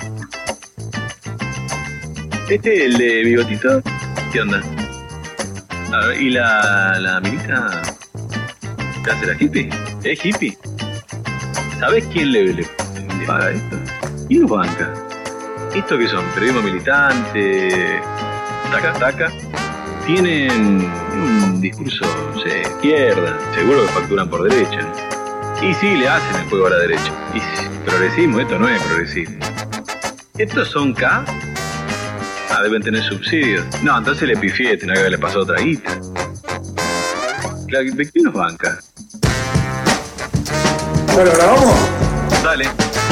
El de bigotito, ¿qué onda? A ver, ¿y la minita? ¿Te hace la hippie? ¿Es hippie? ¿Sabés quién le paga esto? ¿Quién lo banca? ¿Esto qué son? ¿Periodismo militante? ¿Taca? Tienen un discurso, no sé, izquierda. Seguro que facturan por derecha. Y sí, le hacen el juego a la derecha. Y progresismo, esto no es progresismo. ¿Estos son K? Ah, deben tener subsidios. No, entonces le pifié, tenía que haberle pasado otra guita. ¿De quién nos banca? Bueno, ¿grabamos? Dale.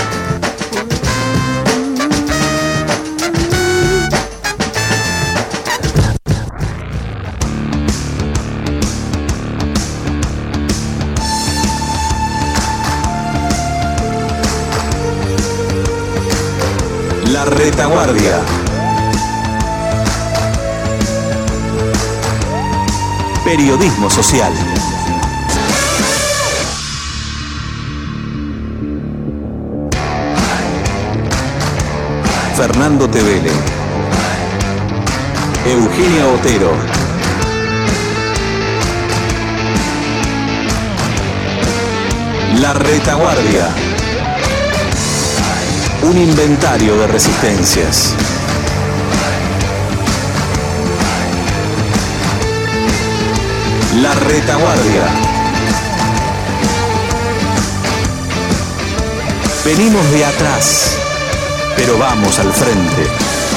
La Retaguardia. Periodismo social. Fernando Tevele, Eugenia Otero, La Retaguardia. Un inventario de resistencias. La Retaguardia. Venimos de atrás, pero vamos al frente.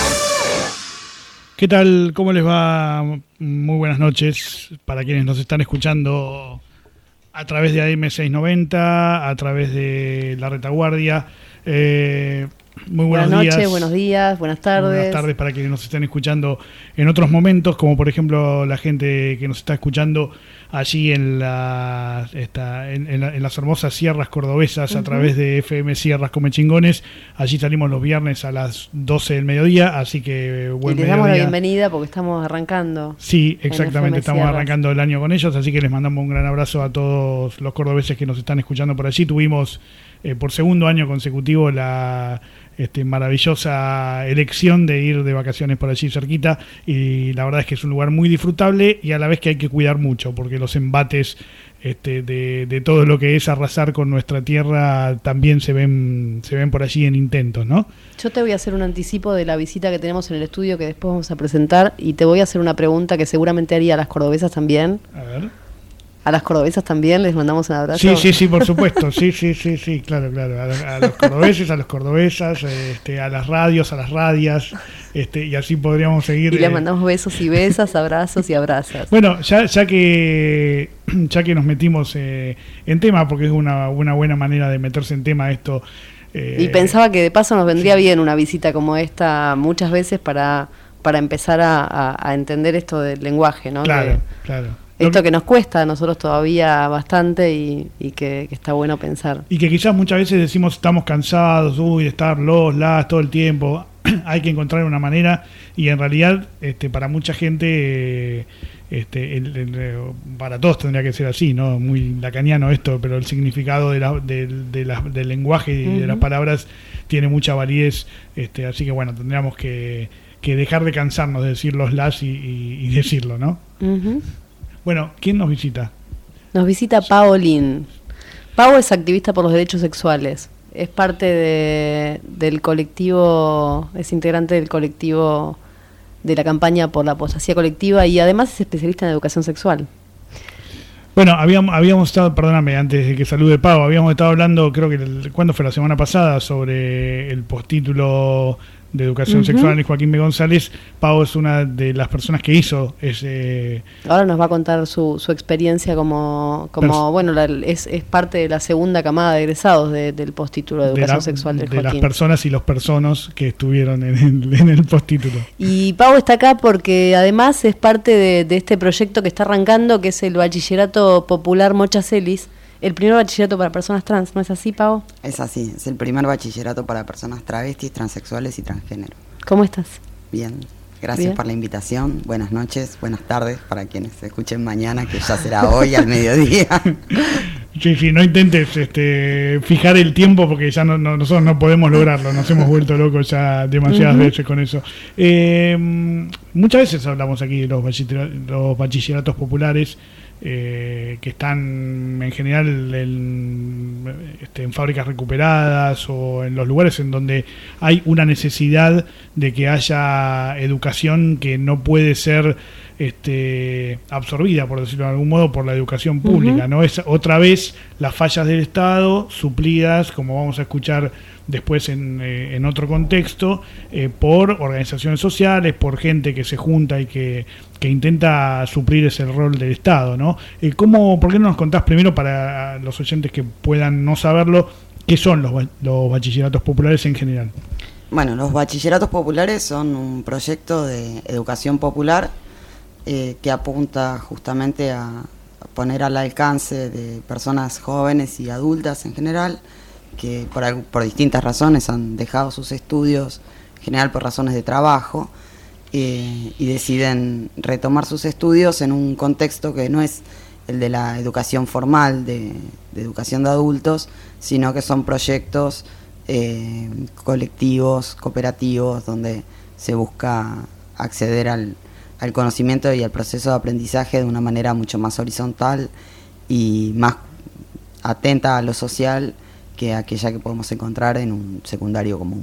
¿Qué tal? ¿Cómo les va? Muy buenas noches para quienes nos están escuchando a través de AM690, a través de La Retaguardia. Muy buenas noches, días. buenos días, buenas tardes. Buenas tardes para quienes nos estén escuchando en otros momentos, como por ejemplo la gente que nos está escuchando allí en las hermosas sierras cordobesas, a través de FM Sierras Comechingones. Allí salimos los viernes a las 12 del mediodía, así que buen mediodía. Y les damos la bienvenida porque estamos arrancando. Sí, exactamente, estamos Sierras. arrancando el año con ellos, así que les mandamos un gran abrazo a todos los cordobeses que nos están escuchando por allí. Tuvimos por segundo año consecutivo la maravillosa elección de ir de vacaciones por allí cerquita, y la verdad es que es un lugar muy disfrutable y a la vez que hay que cuidar mucho porque los embates de todo lo que es arrasar con nuestra tierra también se ven por allí en intentos, ¿no? Yo te voy a hacer un anticipo de la visita que tenemos en el estudio que después vamos a presentar, y te voy a hacer una pregunta que seguramente haría a las cordobesas también. A ver. A las cordobesas también les mandamos un abrazo. Sí, por supuesto. Sí, claro. A los cordobeses, a las cordobesas, a las radios, a las radias, y así podríamos seguir. Y les mandamos besos y besas, abrazos y abrazas. Bueno, ya que nos metimos en tema, porque es una buena manera de meterse en tema esto. Y pensaba que de paso nos vendría bien una visita como esta muchas veces para empezar a entender esto del lenguaje, ¿no? Claro. Esto que nos cuesta a nosotros todavía bastante y que está bueno pensar. Y que quizás muchas veces decimos estamos cansados, de estar las todo el tiempo. Hay que encontrar una manera, y en realidad para mucha gente, para todos tendría que ser así, ¿no? Muy lacaniano esto, pero el significado del lenguaje y de las palabras tiene mucha validez, así que bueno, tendríamos que dejar de cansarnos de decir los las y decirlo, ¿no? Uh-huh. Bueno, ¿quién nos visita? Nos visita Pao Lin. Pao es activista por los derechos sexuales. Es parte del colectivo, es integrante del colectivo de la campaña por la apostasía colectiva, y además es especialista en educación sexual. Bueno, habíamos estado, perdóname, antes de que salude Pau, habíamos estado hablando, creo que, ¿cuándo fue? La semana pasada, sobre el postítulo de educación sexual en Joaquín B. González. Pau es una de las personas que hizo ese... Ahora nos va a contar su experiencia como bueno, es parte de la segunda camada de egresados del postítulo de educación sexual de Joaquín. De las personas y los personos que estuvieron en el postítulo. Y Pau está acá porque además es parte de este proyecto que está arrancando, que es el Bachillerato Popular Mocha Celis, el primer bachillerato para personas trans, ¿no es así, Pau? Es así, es el primer bachillerato para personas travestis, transexuales y transgénero. ¿Cómo estás? Bien, gracias por la invitación. Buenas noches, buenas tardes para quienes se escuchen mañana, que ya será hoy al mediodía. Sí, no intentes fijar el tiempo porque ya nosotros no podemos lograrlo, nos hemos vuelto locos ya demasiadas veces con eso. Muchas veces hablamos aquí de los bachilleratos populares que están en general en fábricas recuperadas o en los lugares en donde hay una necesidad de que haya educación que no puede ser absorbida, por decirlo de algún modo, por la educación pública, ¿no? Es otra vez las fallas del Estado suplidas, como vamos a escuchar después en otro contexto, por organizaciones sociales, por gente que se junta y que intenta suplir ese rol del Estado, ¿no? ¿Por qué no nos contás primero, para los oyentes que puedan no saberlo, qué son los bachilleratos populares en general? Bueno, los bachilleratos populares son un proyecto de educación popular que apunta justamente a poner al alcance de personas jóvenes y adultas en general, que por distintas razones han dejado sus estudios, en general por razones de trabajo, y deciden retomar sus estudios en un contexto que no es el de la educación formal, de educación de adultos, sino que son proyectos colectivos, cooperativos, donde se busca acceder al conocimiento y al proceso de aprendizaje de una manera mucho más horizontal y más atenta a lo social que aquella que podemos encontrar en un secundario común.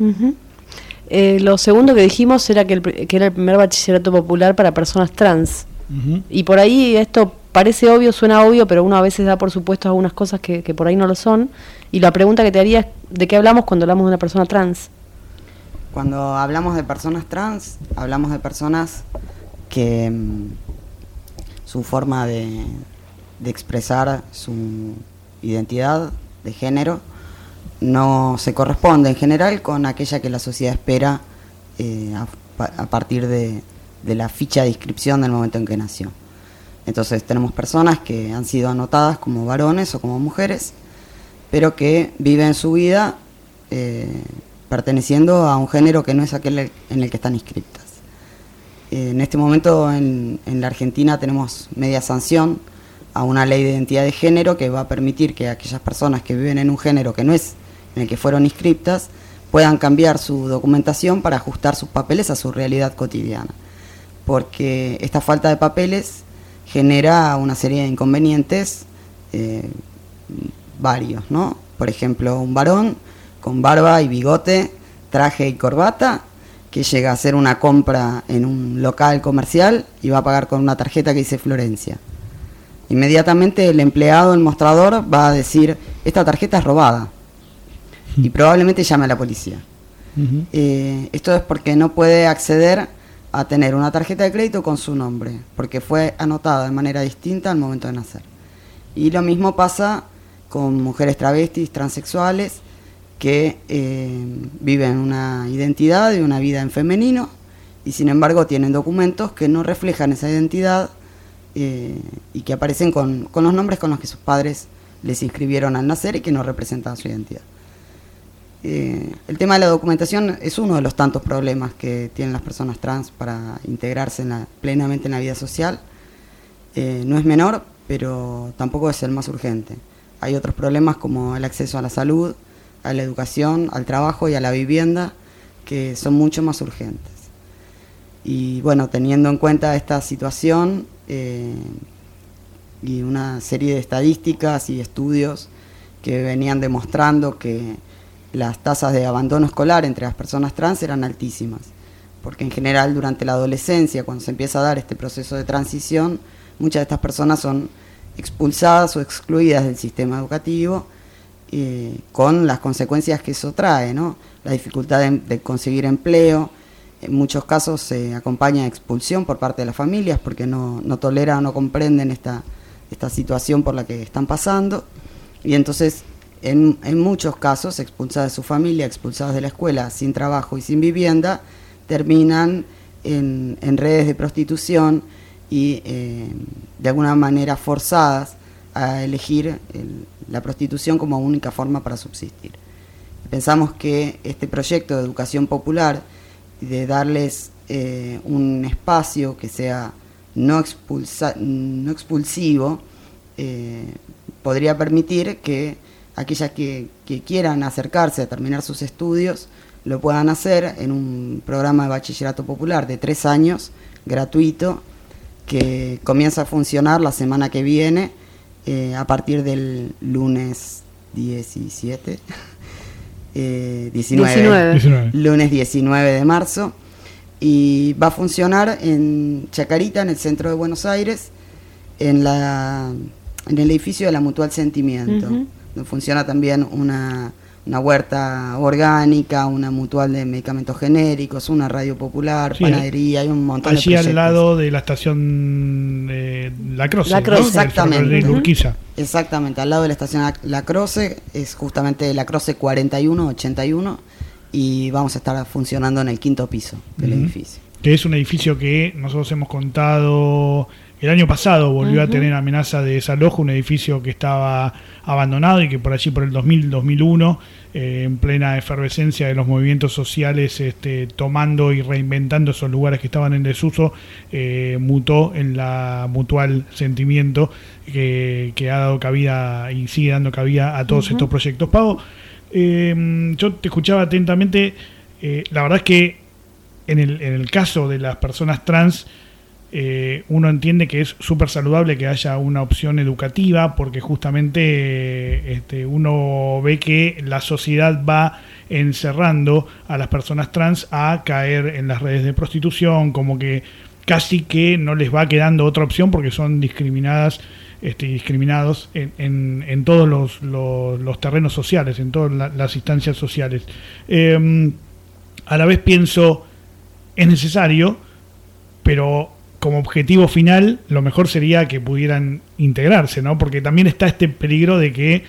Lo segundo que dijimos era que era el primer bachillerato popular para personas trans. Y por ahí esto parece obvio, suena obvio, pero uno a veces da por supuesto algunas cosas que por ahí no lo son. Y la pregunta que te haría es, ¿de qué hablamos cuando hablamos de una persona trans? Cuando hablamos de personas trans, hablamos de personas que su forma de expresar su identidad de género no se corresponde en general con aquella que la sociedad espera a partir de la ficha de inscripción del momento en que nació. Entonces tenemos personas que han sido anotadas como varones o como mujeres, pero que viven su vida perteneciendo a un género que no es aquel en el que están inscritas. En este momento en la Argentina tenemos media sanción a una ley de identidad de género que va a permitir que aquellas personas que viven en un género que no es en el que fueron inscriptas puedan cambiar su documentación para ajustar sus papeles a su realidad cotidiana. Porque esta falta de papeles genera una serie de inconvenientes varios, ¿no? Por ejemplo, un varón con barba y bigote, traje y corbata, que llega a hacer una compra en un local comercial y va a pagar con una tarjeta que dice Florencia. Inmediatamente el empleado, el mostrador, va a decir, esta tarjeta es robada, y probablemente llame a la policía. Esto es porque no puede acceder a tener una tarjeta de crédito con su nombre, porque fue anotada de manera distinta al momento de nacer. Y lo mismo pasa con mujeres travestis, transexuales, que viven una identidad y una vida en femenino, y sin embargo tienen documentos que no reflejan esa identidad y que aparecen con los nombres con los que sus padres les inscribieron al nacer y que no representan su identidad. El tema de la documentación es uno de los tantos problemas que tienen las personas trans para integrarse plenamente en la vida social. No es menor, pero tampoco es el más urgente. Hay otros problemas como el acceso a la salud, a la educación, al trabajo y a la vivienda, que son mucho más urgentes. Y bueno, teniendo en cuenta esta situación y una serie de estadísticas y estudios que venían demostrando que las tasas de abandono escolar entre las personas trans eran altísimas, porque en general durante la adolescencia, cuando se empieza a dar este proceso de transición, muchas de estas personas son expulsadas o excluidas del sistema educativo, con las consecuencias que eso trae, ¿no? La dificultad de conseguir empleo, en muchos casos se acompaña de expulsión por parte de las familias porque no toleran o no comprenden esta situación por la que están pasando, y entonces en muchos casos expulsadas de su familia, expulsadas de la escuela, sin trabajo y sin vivienda, terminan en redes de prostitución y de alguna manera forzadas a elegir la prostitución como única forma para subsistir. Pensamos que este proyecto de educación popular, de darles un espacio que sea no expulsivo, podría permitir que aquellas que quieran acercarse a terminar sus estudios lo puedan hacer en un programa de bachillerato popular de 3 años, gratuito, que comienza a funcionar la semana que viene, a partir del lunes 19. Lunes 19 de marzo, y va a funcionar en Chacarita, en el centro de Buenos Aires, en el edificio de la Mutual Sentimiento, donde funciona también una huerta orgánica, una mutual de medicamentos genéricos, una radio popular, panadería, hay un montón de proyectos. Allí al lado de la estación La Croce, ¿no? Exactamente. Urquiza. Exactamente, al lado de la estación La Croce, es justamente La Croce 4181, y vamos a estar funcionando en el 5º piso del edificio. Que es un edificio que nosotros hemos contado... El año pasado volvió a tener amenaza de desalojo, un edificio que estaba abandonado y que por allí, por el 2000-2001, en plena efervescencia de los movimientos sociales, tomando y reinventando esos lugares que estaban en desuso, mutó en la Mutual Sentimiento, que ha dado cabida y sigue dando cabida a todos estos proyectos. Pau, yo te escuchaba atentamente. La verdad es que en el caso de las personas trans, uno entiende que es súper saludable que haya una opción educativa, porque justamente uno ve que la sociedad va encerrando a las personas trans a caer en las redes de prostitución, como que casi que no les va quedando otra opción porque son discriminados en todos los terrenos sociales, en todas las instancias sociales. A la vez pienso, es necesario, pero como objetivo final, lo mejor sería que pudieran integrarse, ¿no? Porque también está este peligro de que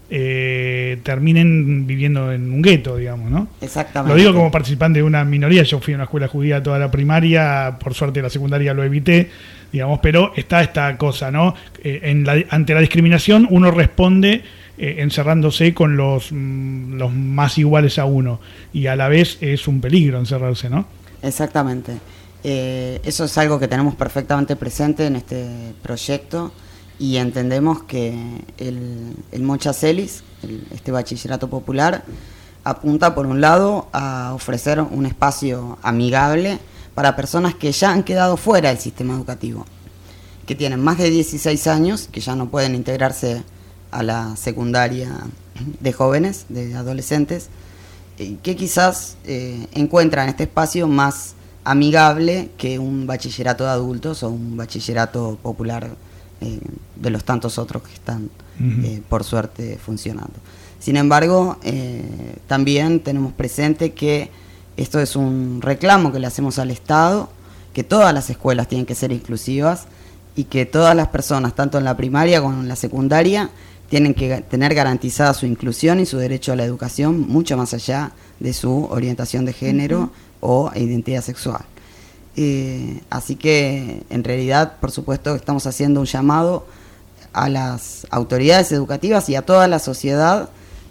terminen viviendo en un gueto, digamos, ¿no? Exactamente. Lo digo como participante de una minoría. Yo fui a una escuela judía toda la primaria, por suerte la secundaria lo evité, digamos, pero está esta cosa, ¿no? Ante la discriminación uno responde encerrándose con los más iguales a uno, y a la vez es un peligro encerrarse, ¿no? Exactamente. Eso es algo que tenemos perfectamente presente en este proyecto, y entendemos que el Mocha Celis, este bachillerato popular, apunta por un lado a ofrecer un espacio amigable para personas que ya han quedado fuera del sistema educativo, que tienen más de 16 años, que ya no pueden integrarse a la secundaria de jóvenes, de adolescentes, que quizás encuentran este espacio más amigable que un bachillerato de adultos o un bachillerato popular de los tantos otros que están por suerte funcionando. Sin embargo, también tenemos presente que esto es un reclamo que le hacemos al Estado, que todas las escuelas tienen que ser inclusivas y que todas las personas, tanto en la primaria como en la secundaria, tienen que tener garantizada su inclusión y su derecho a la educación, mucho más allá de su orientación de género o identidad sexual. Así que, en realidad, por supuesto, estamos haciendo un llamado a las autoridades educativas y a toda la sociedad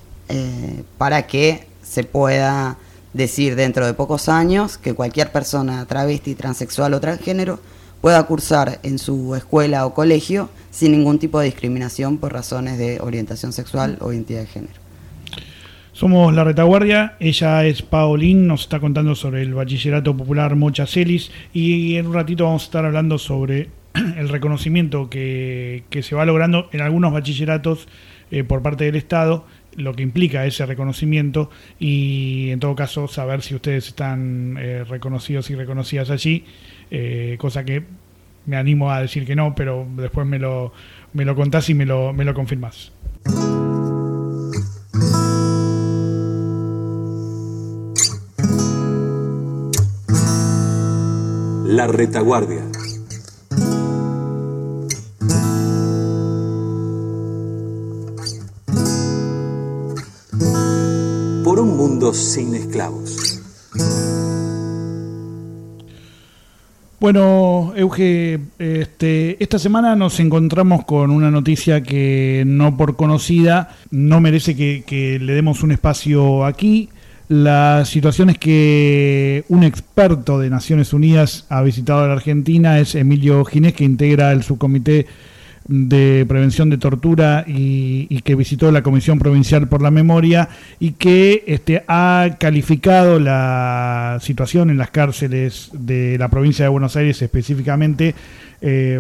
para que se pueda decir dentro de pocos años que cualquier persona travesti, transexual o transgénero pueda cursar en su escuela o colegio sin ningún tipo de discriminación por razones de orientación sexual o identidad de género. Somos La Retaguardia, ella es Paolín, nos está contando sobre el Bachillerato Popular Mocha Celis, y en un ratito vamos a estar hablando sobre el reconocimiento que se va logrando en algunos bachilleratos por parte del Estado, lo que implica ese reconocimiento, y en todo caso saber si ustedes están reconocidos y reconocidas allí, cosa que me animo a decir que no, pero después me lo contás y me lo confirmás. La Retaguardia. Por un mundo sin esclavos. Bueno, Euge, esta semana nos encontramos con una noticia que, no por conocida, no merece que le demos un espacio aquí. La situación es que un experto de Naciones Unidas ha visitado a la Argentina, es Emilio Ginés, que integra el subcomité de Prevención de Tortura y que visitó la Comisión Provincial por la Memoria y que ha calificado la situación en las cárceles de la provincia de Buenos Aires específicamente de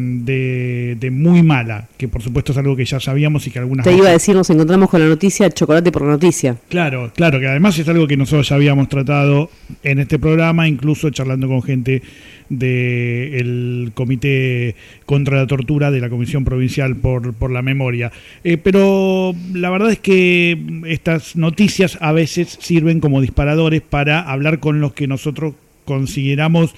muy mala, que por supuesto es algo que ya sabíamos y que algunas... Te iba a decir, nos encontramos con la noticia chocolate por noticia. Claro, que además es algo que nosotros ya habíamos tratado en este programa, incluso charlando con gente del Comité contra la Tortura de la Comisión Provincial por la Memoria. Pero la verdad es que estas noticias a veces sirven como disparadores para hablar con los que nosotros consideramos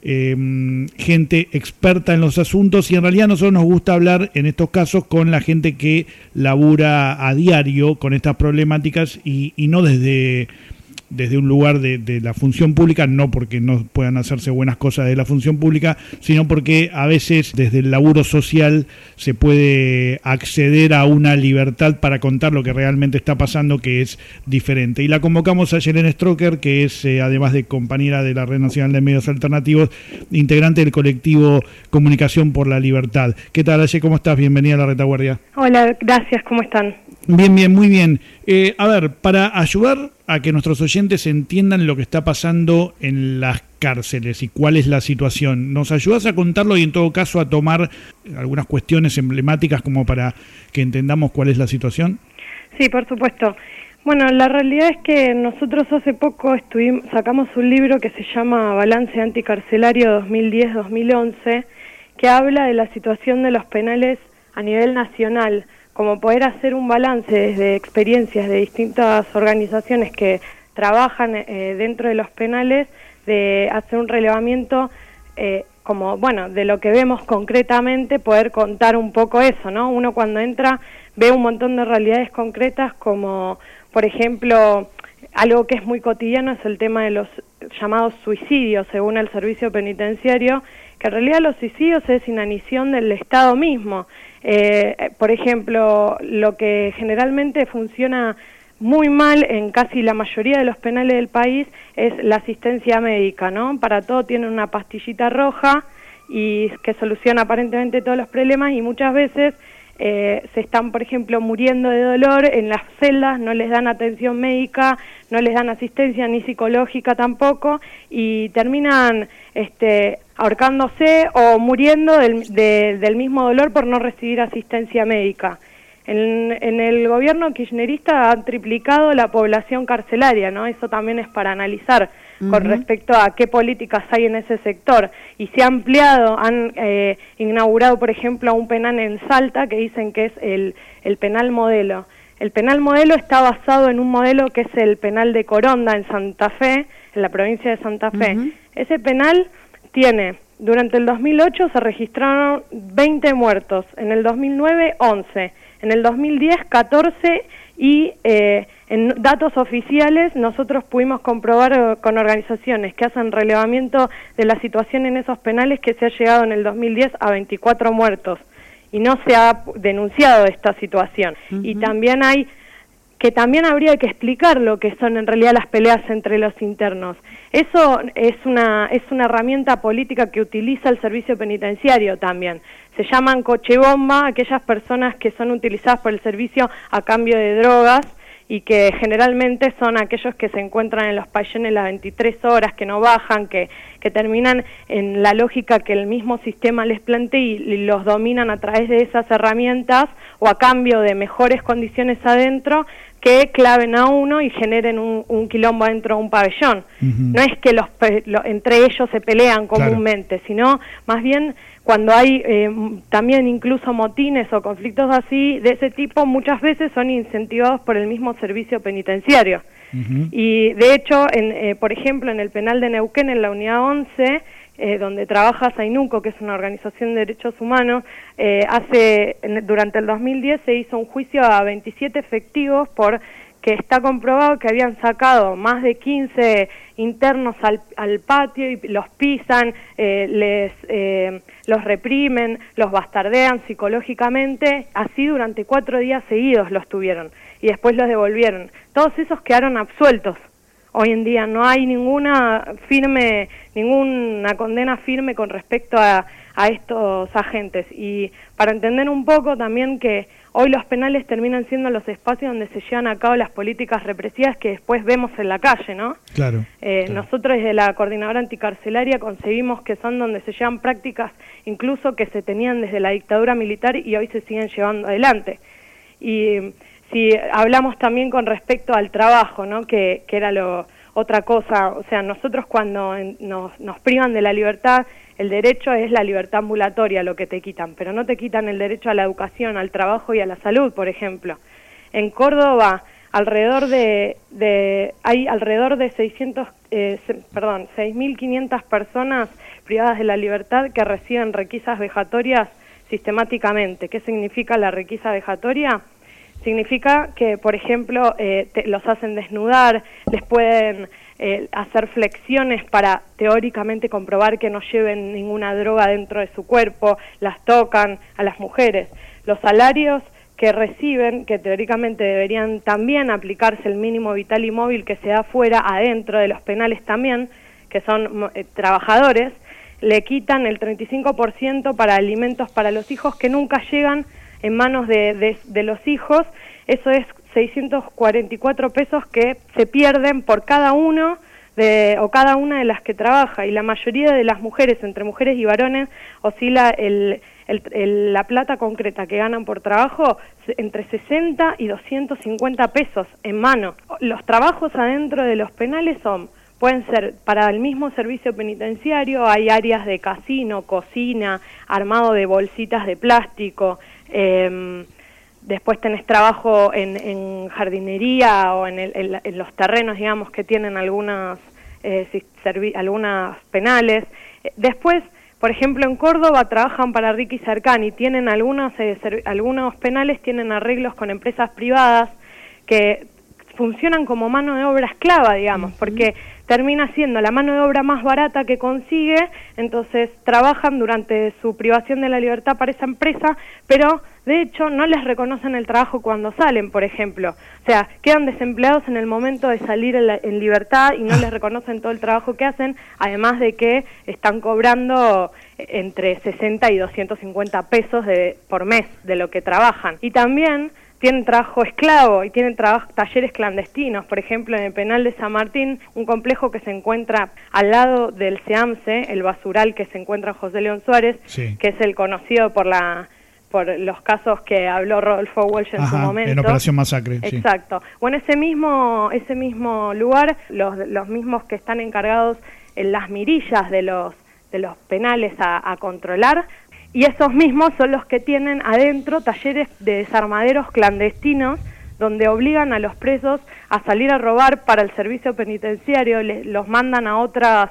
gente experta en los asuntos, y en realidad a nosotros nos gusta hablar en estos casos con la gente que labura a diario con estas problemáticas y no desde un lugar de la función pública, no porque no puedan hacerse buenas cosas de la función pública, sino porque a veces desde el laburo social se puede acceder a una libertad para contar lo que realmente está pasando, que es diferente. Y la convocamos a Yelena Stroker, que es, además de compañera de la Red Nacional de Medios Alternativos, integrante del colectivo Comunicación por la Libertad. ¿Qué tal, Aye? ¿Cómo estás? Bienvenida a La Retaguardia. Hola, gracias. ¿Cómo están? Bien, muy bien. A ver, para ayudar a que nuestros oyentes entiendan lo que está pasando en las cárceles y cuál es la situación, ¿nos ayudas a contarlo y en todo caso a tomar algunas cuestiones emblemáticas como para que entendamos cuál es la situación? Sí, por supuesto. Bueno, la realidad es que nosotros hace poco sacamos un libro que se llama Balance Anticarcelario 2010-2011, que habla de la situación de los penales a nivel nacional, como poder hacer un balance desde experiencias de distintas organizaciones que trabajan dentro de los penales, de hacer un relevamiento como, bueno, de lo que vemos concretamente, poder contar un poco eso, ¿no? Uno cuando entra ve un montón de realidades concretas como, por ejemplo, algo que es muy cotidiano es el tema de los llamados suicidios, según el servicio penitenciario, que en realidad los suicidios es inanición del Estado mismo. Por ejemplo, lo que generalmente funciona muy mal en casi la mayoría de los penales del país es la asistencia médica, ¿no? Para todo tienen una pastillita roja y que soluciona aparentemente todos los problemas, y muchas veces se están, por ejemplo, muriendo de dolor en las celdas, no les dan atención médica, no les dan asistencia ni psicológica tampoco, y terminan ahorcándose o muriendo del mismo dolor por no recibir asistencia médica. En el gobierno kirchnerista han triplicado la población carcelaria, ¿no? Eso también es para analizar con respecto a qué políticas hay en ese sector. Y se ha ampliado, han inaugurado, por ejemplo, un penal en Salta que dicen que es el penal modelo. El penal modelo está basado en un modelo que es el penal de Coronda en Santa Fe, en la provincia de Santa Fe. Ese penal tiene, durante el 2008 se registraron 20 muertos, en el 2009 11, en el 2010 14 y en datos oficiales nosotros pudimos comprobar con organizaciones que hacen relevamiento de la situación en esos penales que se ha llegado en el 2010 a 24 muertos y no se ha denunciado esta situación. Y también también habría que explicar lo que son en realidad las peleas entre los internos. Eso es una herramienta política que utiliza el servicio penitenciario también. Se llaman cochebomba aquellas personas que son utilizadas por el servicio a cambio de drogas y que generalmente son aquellos que se encuentran en los pabellones las 23 horas, que no bajan, que terminan en la lógica que el mismo sistema les plantea y los dominan a través de esas herramientas o a cambio de mejores condiciones adentro, que claven a uno y generen un quilombo dentro de un pabellón. No es que entre ellos se pelean comúnmente, sino más bien cuando hay también incluso motines o conflictos así de ese tipo, muchas veces son incentivados por el mismo servicio penitenciario. Y de hecho, por ejemplo, en el penal de Neuquén, en la unidad 11, donde trabaja Zainuco, que es una organización de derechos humanos, durante el 2010 se hizo un juicio a 27 efectivos que está comprobado que habían sacado más de 15 internos al patio y los pisan, los reprimen, los bastardean psicológicamente, así durante 4 días seguidos los tuvieron y después los devolvieron. Todos esos quedaron absueltos. Hoy en día no hay ninguna condena firme con respecto a estos agentes. Y para entender un poco también que hoy los penales terminan siendo los espacios donde se llevan a cabo las políticas represivas que después vemos en la calle, ¿no? Claro. Nosotros desde la Coordinadora Anticarcelaria concebimos que son donde se llevan prácticas incluso que se tenían desde la dictadura militar y hoy se siguen llevando adelante. Y si hablamos también con respecto al trabajo, ¿no? Que era otra cosa, o sea, nosotros cuando nos privan de la libertad, el derecho es la libertad ambulatoria lo que te quitan, pero no te quitan el derecho a la educación, al trabajo y a la salud, por ejemplo. En Córdoba hay alrededor de 6.500 personas privadas de la libertad que reciben requisas vejatorias sistemáticamente. ¿Qué significa la requisa vejatoria? Significa que, por ejemplo, los hacen desnudar, les pueden hacer flexiones para teóricamente comprobar que no lleven ninguna droga dentro de su cuerpo, las tocan a las mujeres. Los salarios que reciben, que teóricamente deberían también aplicarse el mínimo vital y móvil que se da fuera, adentro de los penales también, que son trabajadores, le quitan el 35% para alimentos para los hijos que nunca llegan en manos de los hijos. Eso es 644 pesos que se pierden por cada uno o cada una de las que trabaja, y la mayoría de las mujeres, entre mujeres y varones, oscila la plata concreta que ganan por trabajo entre 60 y 250 pesos en mano. Los trabajos adentro de los penales pueden ser para el mismo servicio penitenciario, hay áreas de casino, cocina, armado de bolsitas de plástico, después tenés trabajo en jardinería o en los terrenos, digamos, que tienen algunas penales. Después, por ejemplo, en Córdoba trabajan para Ricky Cercani, tienen algunos penales tienen arreglos con empresas privadas que funcionan como mano de obra esclava, digamos, porque termina siendo la mano de obra más barata que consigue, entonces trabajan durante su privación de la libertad para esa empresa, pero de hecho no les reconocen el trabajo cuando salen, por ejemplo. O sea, quedan desempleados en el momento de salir en libertad y no les reconocen todo el trabajo que hacen, además de que están cobrando entre 60 y 250 pesos por mes de lo que trabajan. Y también tienen trabajo esclavo y tienen talleres clandestinos. Por ejemplo, en el penal de San Martín, un complejo que se encuentra al lado del SEAMSE, el basural que se encuentra en José León Suárez, sí, que es el conocido por los casos que habló Rodolfo Walsh en su momento. En Operación Masacre. Exacto. Sí. Bueno, ese mismo lugar, los mismos que están encargados en las mirillas de los penales a controlar, y esos mismos son los que tienen adentro talleres de desarmaderos clandestinos donde obligan a los presos a salir a robar para el servicio penitenciario, los mandan a otras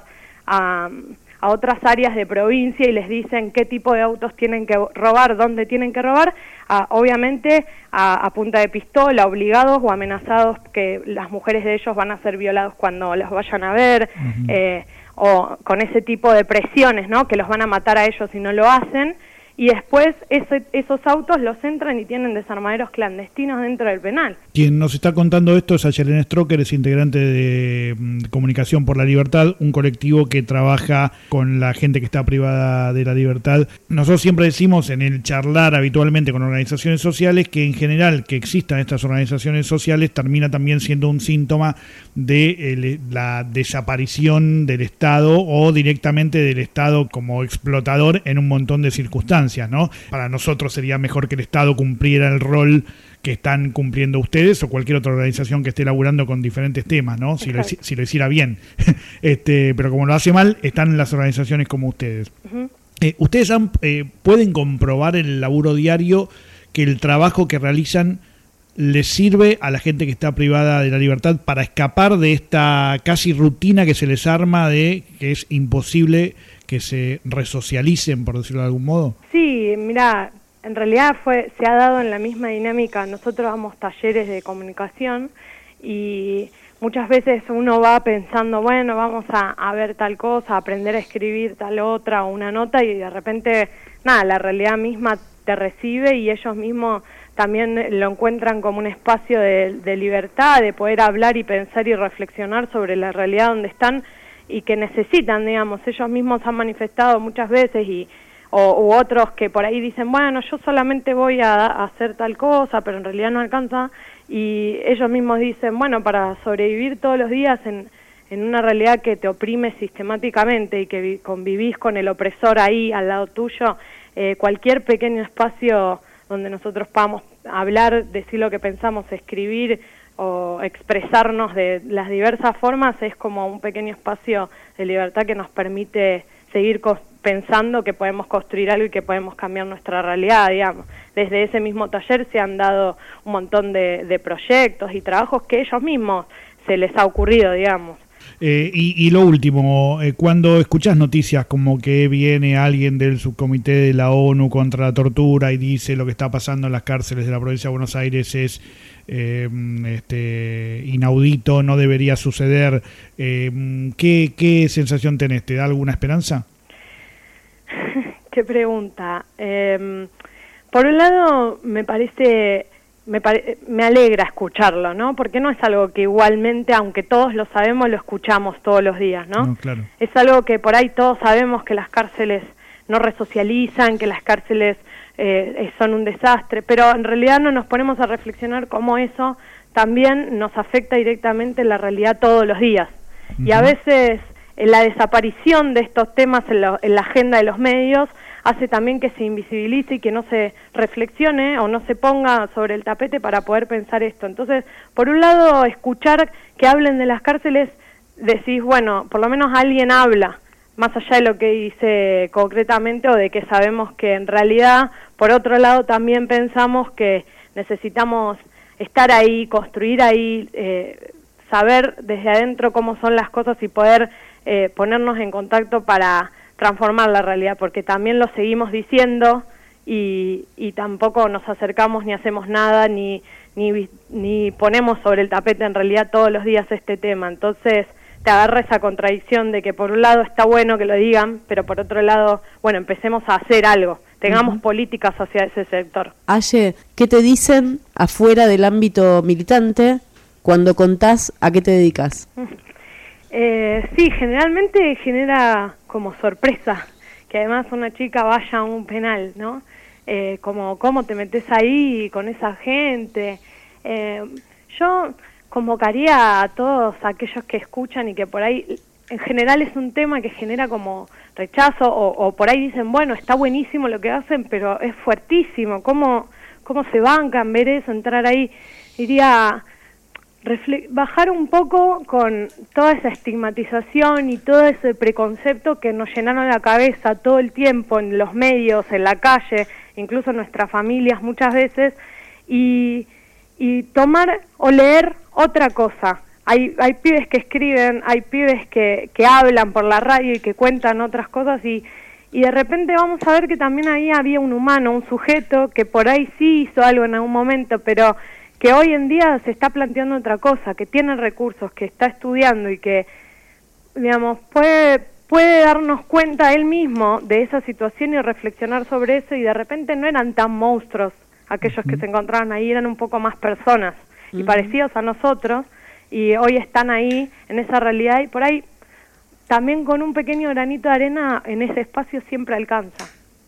áreas de provincia y les dicen qué tipo de autos tienen que robar, dónde tienen que robar, obviamente a punta de pistola, obligados o amenazados que las mujeres de ellos van a ser violados cuando las vayan a ver, o con ese tipo de presiones, ¿no? Que los van a matar a ellos si no lo hacen, y después esos autos los entran y tienen desarmaderos clandestinos dentro del penal. Quien nos está contando esto es Ayelén Stroker, es integrante de Comunicación por la Libertad, un colectivo que trabaja con la gente que está privada de la libertad. Nosotros siempre decimos en el charlar habitualmente con organizaciones sociales que en general que existan estas organizaciones sociales termina también siendo un síntoma de la desaparición del Estado o directamente del Estado como explotador en un montón de circunstancias, ¿no? Para nosotros sería mejor que el Estado cumpliera el rol que están cumpliendo ustedes o cualquier otra organización que esté laburando con diferentes temas, ¿no? Si lo hiciera bien. Pero como lo hace mal, están las organizaciones como ustedes. ¿Ustedes pueden comprobar en el laburo diario que el trabajo que realizan les sirve a la gente que está privada de la libertad para escapar de esta casi rutina que se les arma de que es imposible que se resocialicen, por decirlo de algún modo? Sí, mirá, en realidad se ha dado en la misma dinámica. Nosotros damos talleres de comunicación y muchas veces uno va pensando, bueno, vamos a ver tal cosa, a aprender a escribir tal otra o una nota, y de repente, nada, la realidad misma te recibe y ellos mismos también lo encuentran como un espacio de libertad, de poder hablar y pensar y reflexionar sobre la realidad donde están y que necesitan, digamos, ellos mismos han manifestado muchas veces u otros que por ahí dicen, bueno, yo solamente voy a hacer tal cosa, pero en realidad no alcanza, y ellos mismos dicen, bueno, para sobrevivir todos los días en una realidad que te oprime sistemáticamente y que convivís con el opresor ahí al lado tuyo, cualquier pequeño espacio donde nosotros podamos hablar, decir lo que pensamos, escribir o expresarnos de las diversas formas, es como un pequeño espacio de libertad que nos permite seguir pensando que podemos construir algo y que podemos cambiar nuestra realidad, digamos. Desde ese mismo taller se han dado un montón de proyectos y trabajos que ellos mismos se les ha ocurrido, digamos. Y lo último, cuando escuchás noticias como que viene alguien del subcomité de la ONU contra la tortura y dice lo que está pasando en las cárceles de la provincia de Buenos Aires es inaudito, no debería suceder, ¿qué sensación tenés? ¿Te da alguna esperanza? Qué pregunta. Por un lado, me alegra escucharlo, ¿no? Porque no es algo que igualmente, aunque todos lo sabemos, lo escuchamos todos los días, ¿no? No, claro. Es algo que por ahí todos sabemos que las cárceles no resocializan, que las cárceles son un desastre, pero en realidad no nos ponemos a reflexionar cómo eso también nos afecta directamente en la realidad todos los días. Uh-huh. Y a veces la desaparición de estos temas en la agenda de los medios hace también que se invisibilice y que no se reflexione o no se ponga sobre el tapete para poder pensar esto. Entonces, por un lado, escuchar que hablen de las cárceles, decís, bueno, por lo menos alguien habla, más allá de lo que dice concretamente o de que sabemos que en realidad, por otro lado, también pensamos que necesitamos estar ahí, construir ahí, saber desde adentro cómo son las cosas y poder ponernos en contacto para transformar la realidad, porque también lo seguimos diciendo y tampoco nos acercamos ni hacemos nada ni ponemos sobre el tapete en realidad todos los días este tema. Entonces te agarra esa contradicción de que por un lado está bueno que lo digan, pero por otro lado, bueno, empecemos a hacer algo, tengamos políticas hacia ese sector. Aye, ¿qué te dicen afuera del ámbito militante cuando contás a qué te dedicas? Sí, generalmente genera como sorpresa que además una chica vaya a un penal, ¿no? Como cómo te metes ahí con esa gente. Yo convocaría a todos aquellos que escuchan y que por ahí, en general es un tema que genera como rechazo o por ahí dicen, bueno, está buenísimo lo que hacen, pero es fuertísimo, ¿cómo se bancan ver eso, entrar ahí? Diría, bajar un poco con toda esa estigmatización y todo ese preconcepto que nos llenaron la cabeza todo el tiempo en los medios, en la calle, incluso en nuestras familias muchas veces, y tomar o leer otra cosa. Hay pibes que escriben, hay pibes que hablan por la radio y que cuentan otras cosas y de repente vamos a ver que también ahí había un humano, un sujeto que por ahí sí hizo algo en algún momento, pero que hoy en día se está planteando otra cosa, que tiene recursos, que está estudiando y que, digamos, puede darnos cuenta él mismo de esa situación y reflexionar sobre eso, y de repente no eran tan monstruos aquellos que se encontraban ahí, eran un poco más personas y parecidos a nosotros, y hoy están ahí en esa realidad, y por ahí también con un pequeño granito de arena en ese espacio siempre alcanza.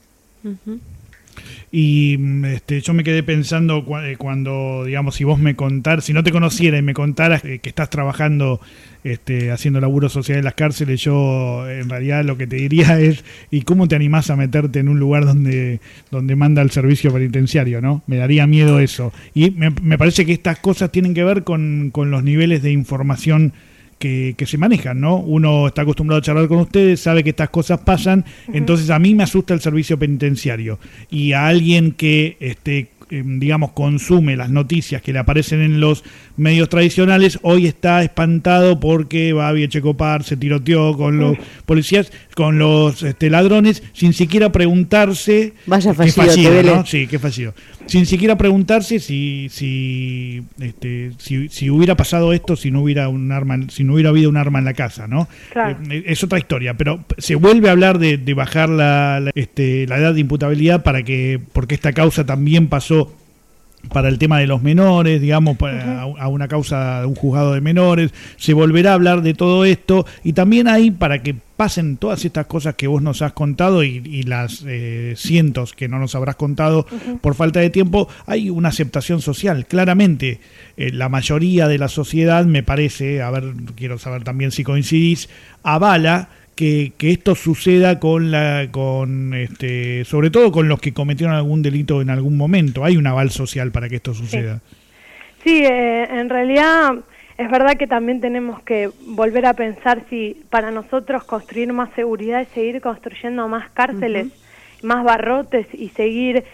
Y yo me quedé pensando cuando, digamos, si vos si no te conociera y me contaras que estás trabajando haciendo laburo social en las cárceles, yo en realidad lo que te diría es, ¿y cómo te animás a meterte en un lugar donde manda el servicio penitenciario, no? Me daría miedo eso. Y me parece que estas cosas tienen que ver con los niveles de información que se manejan, ¿no? Uno está acostumbrado a charlar con ustedes, sabe que estas cosas pasan, entonces a mí me asusta el servicio penitenciario. Y a alguien que, digamos, consume las noticias que le aparecen en los medios tradicionales, hoy está espantado porque Babi Echecopar se tiroteó con los policías, con los ladrones, sin siquiera preguntarse... Vaya fallido, ¿no? Sí, qué fallido. Sin siquiera preguntarse si hubiera pasado esto, si no hubiera habido un arma en la casa, ¿no? Claro. Es otra historia, pero se vuelve a hablar de bajar la edad de imputabilidad porque esta causa también pasó para el tema de los menores, digamos, a una causa de un juzgado de menores. Se volverá a hablar de todo esto, y también ahí, para que pasen todas estas cosas que vos nos has contado y las cientos que no nos habrás contado por falta de tiempo, hay una aceptación social. Claramente, la mayoría de la sociedad, me parece, a ver, quiero saber también si coincidís, avala que esto suceda sobre todo con los que cometieron algún delito en algún momento. Hay un aval social para que esto suceda. Sí, en realidad es verdad que también tenemos que volver a pensar si para nosotros construir más seguridad es seguir construyendo más cárceles, más barrotes y seguir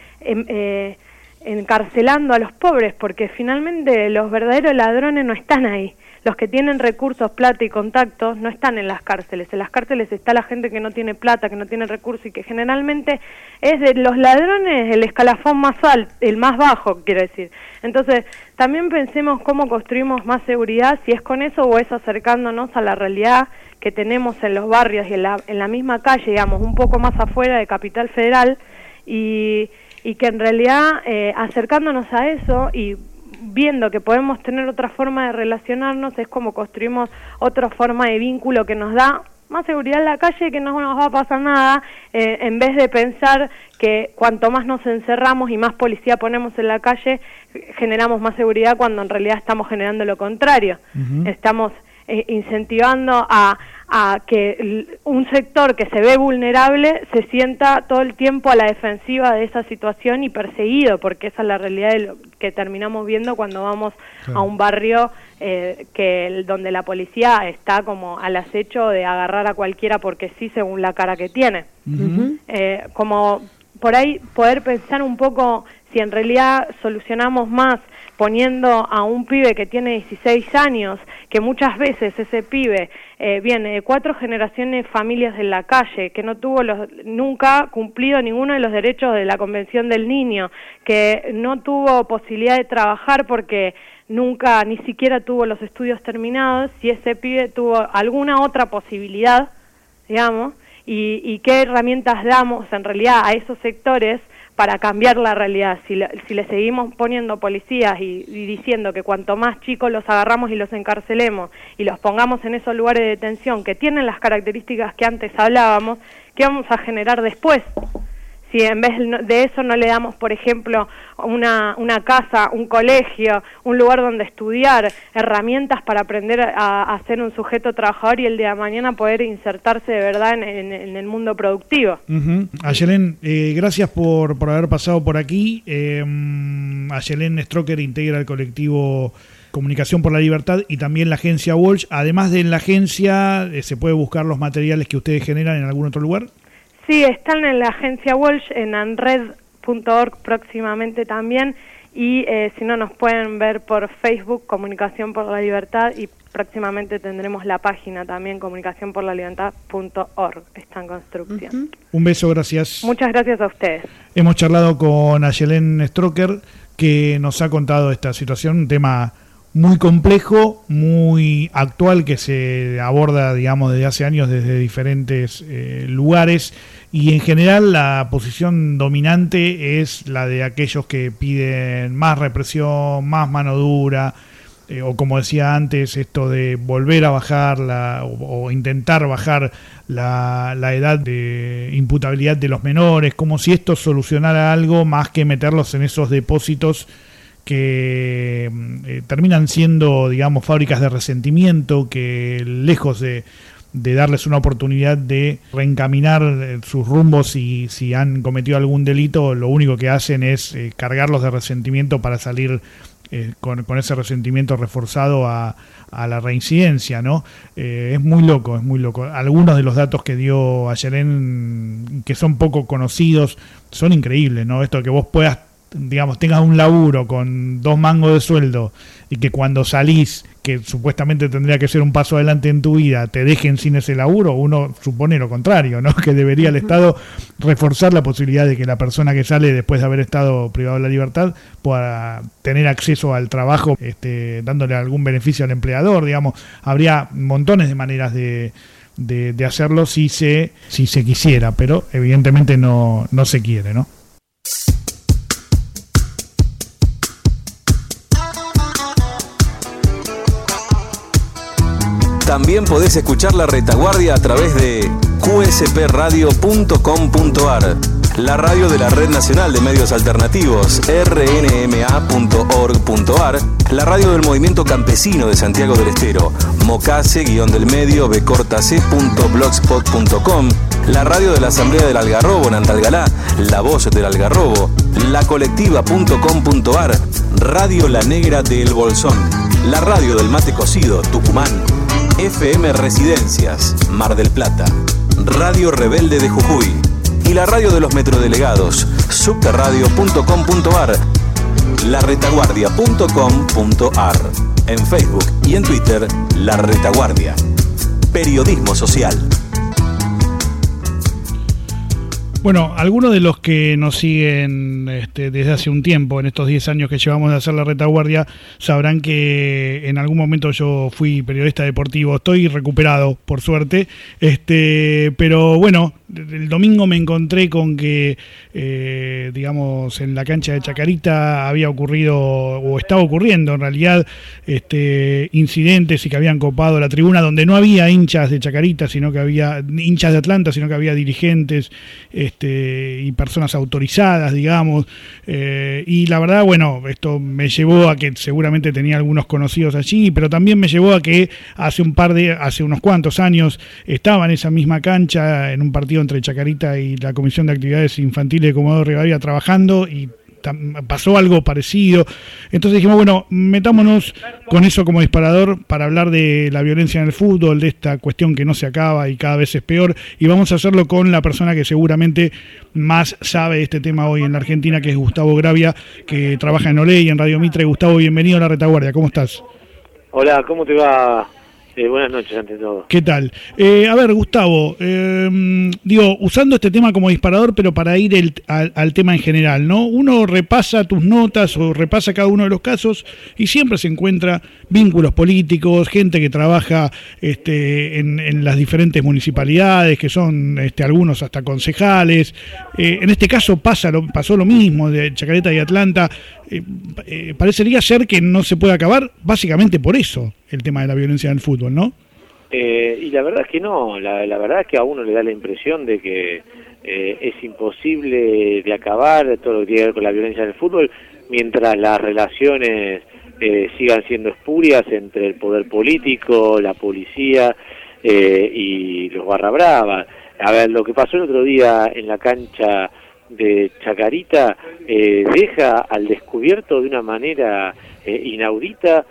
encarcelando a los pobres, porque finalmente los verdaderos ladrones no están ahí. Los que tienen recursos, plata y contactos no están en las cárceles. En las cárceles está la gente que no tiene plata, que no tiene recursos, y que generalmente es de los ladrones el escalafón más alto, el más bajo, quiero decir. Entonces, también pensemos cómo construimos más seguridad, si es con eso o es acercándonos a la realidad que tenemos en los barrios y en la misma calle, digamos, un poco más afuera de Capital Federal, y que en realidad acercándonos a eso y viendo que podemos tener otra forma de relacionarnos, es como construimos otra forma de vínculo que nos da más seguridad en la calle, que no nos va a pasar nada, en vez de pensar que cuanto más nos encerramos y más policía ponemos en la calle, generamos más seguridad, cuando en realidad estamos generando lo contrario. Estamos incentivando a que un sector que se ve vulnerable se sienta todo el tiempo a la defensiva de esa situación y perseguido, porque esa es la realidad de lo que terminamos viendo cuando vamos a un barrio donde la policía está como al acecho de agarrar a cualquiera porque sí, según la cara que tiene. Como por ahí poder pensar un poco si en realidad solucionamos más poniendo a un pibe que tiene 16 años, que muchas veces ese pibe viene de 4 generaciones familias en la calle, que no tuvo nunca cumplido ninguno de los derechos de la Convención del Niño, que no tuvo posibilidad de trabajar porque nunca ni siquiera tuvo los estudios terminados, si ese pibe tuvo alguna otra posibilidad, digamos, y qué herramientas damos en realidad a esos sectores para cambiar la realidad. Si le seguimos poniendo policías y diciendo que cuanto más chicos los agarramos y los encarcelemos y los pongamos en esos lugares de detención que tienen las características que antes hablábamos, ¿qué vamos a generar después? Si en vez de eso no le damos, por ejemplo, una casa, un colegio, un lugar donde estudiar, herramientas para aprender a ser un sujeto trabajador y el día de mañana poder insertarse de verdad en el mundo productivo. Ayelen, gracias por haber pasado por aquí. Ayelen Stroker integra el colectivo Comunicación por la Libertad y también la agencia Walsh. Además de en la agencia, ¿se puede buscar los materiales que ustedes generan en algún otro lugar? Sí, están en la agencia Walsh, en anred.org próximamente también, y si no, nos pueden ver por Facebook, Comunicación por la Libertad, y próximamente tendremos la página también, comunicacionporlalibertad.org, está en construcción. Un beso, gracias. Muchas gracias a ustedes. Hemos charlado con Ayelen Stroker, que nos ha contado esta situación, un tema muy complejo, muy actual, que se aborda, digamos, desde hace años desde diferentes lugares, y en general la posición dominante es la de aquellos que piden más represión, más mano dura, o como decía antes, esto de volver a bajar o intentar bajar la edad de imputabilidad de los menores, como si esto solucionara algo más que meterlos en esos depósitos que terminan siendo, digamos, fábricas de resentimiento, que lejos de darles una oportunidad de reencaminar sus rumbos si han cometido algún delito, lo único que hacen es cargarlos de resentimiento para salir con ese resentimiento reforzado a la reincidencia, ¿no? Es muy loco, es muy loco. Algunos de los datos que dio Ayelen, que son poco conocidos, son increíbles, ¿no? Esto de que vos puedas, digamos, tengas un laburo con 2 mangos de sueldo y que cuando salís, que supuestamente tendría que ser un paso adelante en tu vida, te dejen sin ese laburo, uno supone lo contrario, ¿no? Que debería el Estado reforzar la posibilidad de que la persona que sale después de haber estado privado de la libertad pueda tener acceso al trabajo, dándole algún beneficio al empleador, digamos. Habría montones de maneras de hacerlo si se quisiera, pero evidentemente no se quiere, ¿no? También podés escuchar La Retaguardia a través de qspradio.com.ar, la radio de la Red Nacional de Medios Alternativos, rnma.org.ar, la radio del Movimiento Campesino de Santiago del Estero, mocase-del-medio bcortacé.blogspot.com, la radio de la Asamblea del Algarrobo en Antalgalá, La Voz del Algarrobo, lacolectiva.com.ar, Radio La Negra de El Bolsón, la radio del Mate Cocido, Tucumán, FM Residencias, Mar del Plata, Radio Rebelde de Jujuy y la radio de los metrodelegados, subterradio.com.ar, laretaguardia.com.ar, en Facebook y en Twitter, La Retaguardia. Periodismo social. Bueno, algunos de los que nos siguen desde hace un tiempo, en estos 10 años que llevamos de hacer La Retaguardia, sabrán que en algún momento yo fui periodista deportivo. Estoy recuperado, por suerte, pero bueno, el domingo me encontré con que, digamos, en la cancha de Chacarita había ocurrido, o estaba ocurriendo en realidad, incidentes y que habían copado la tribuna, donde no había hinchas de Chacarita, sino que había hinchas de Atlanta, sino que había dirigentes y personas autorizadas, digamos, y la verdad, bueno, esto me llevó a que seguramente tenía algunos conocidos allí, pero también me llevó a que hace unos cuantos años estaba en esa misma cancha en un partido entre Chacarita y la Comisión de Actividades Infantiles de Comodoro Rivadavia trabajando, y pasó algo parecido. Entonces dijimos, bueno, metámonos con eso como disparador para hablar de la violencia en el fútbol, de esta cuestión que no se acaba y cada vez es peor, y vamos a hacerlo con la persona que seguramente más sabe de este tema hoy en la Argentina, que es Gustavo Gravia, que trabaja en Olé y en Radio Mitre. Gustavo, bienvenido a La Retaguardia, ¿cómo estás? Hola, ¿cómo te va? Buenas noches, ante todo. ¿Qué tal? A ver, Gustavo, usando este tema como disparador, pero para ir al tema en general, ¿no? Uno repasa tus notas o repasa cada uno de los casos y siempre se encuentra vínculos políticos, gente que trabaja en las diferentes municipalidades, que son algunos hasta concejales. En este caso pasó lo mismo de Chacarita y Atlanta. Parecería ser que no se puede acabar básicamente por eso el tema de la violencia en el fútbol, ¿no? Y la verdad es que no, la verdad es que a uno le da la impresión de que es imposible de acabar todo lo que tiene que ver con la violencia en el fútbol mientras las relaciones sigan siendo espurias entre el poder político, la policía y los barra bravas. A ver, lo que pasó el otro día en la cancha de Chacarita deja al descubierto de una manera inaudita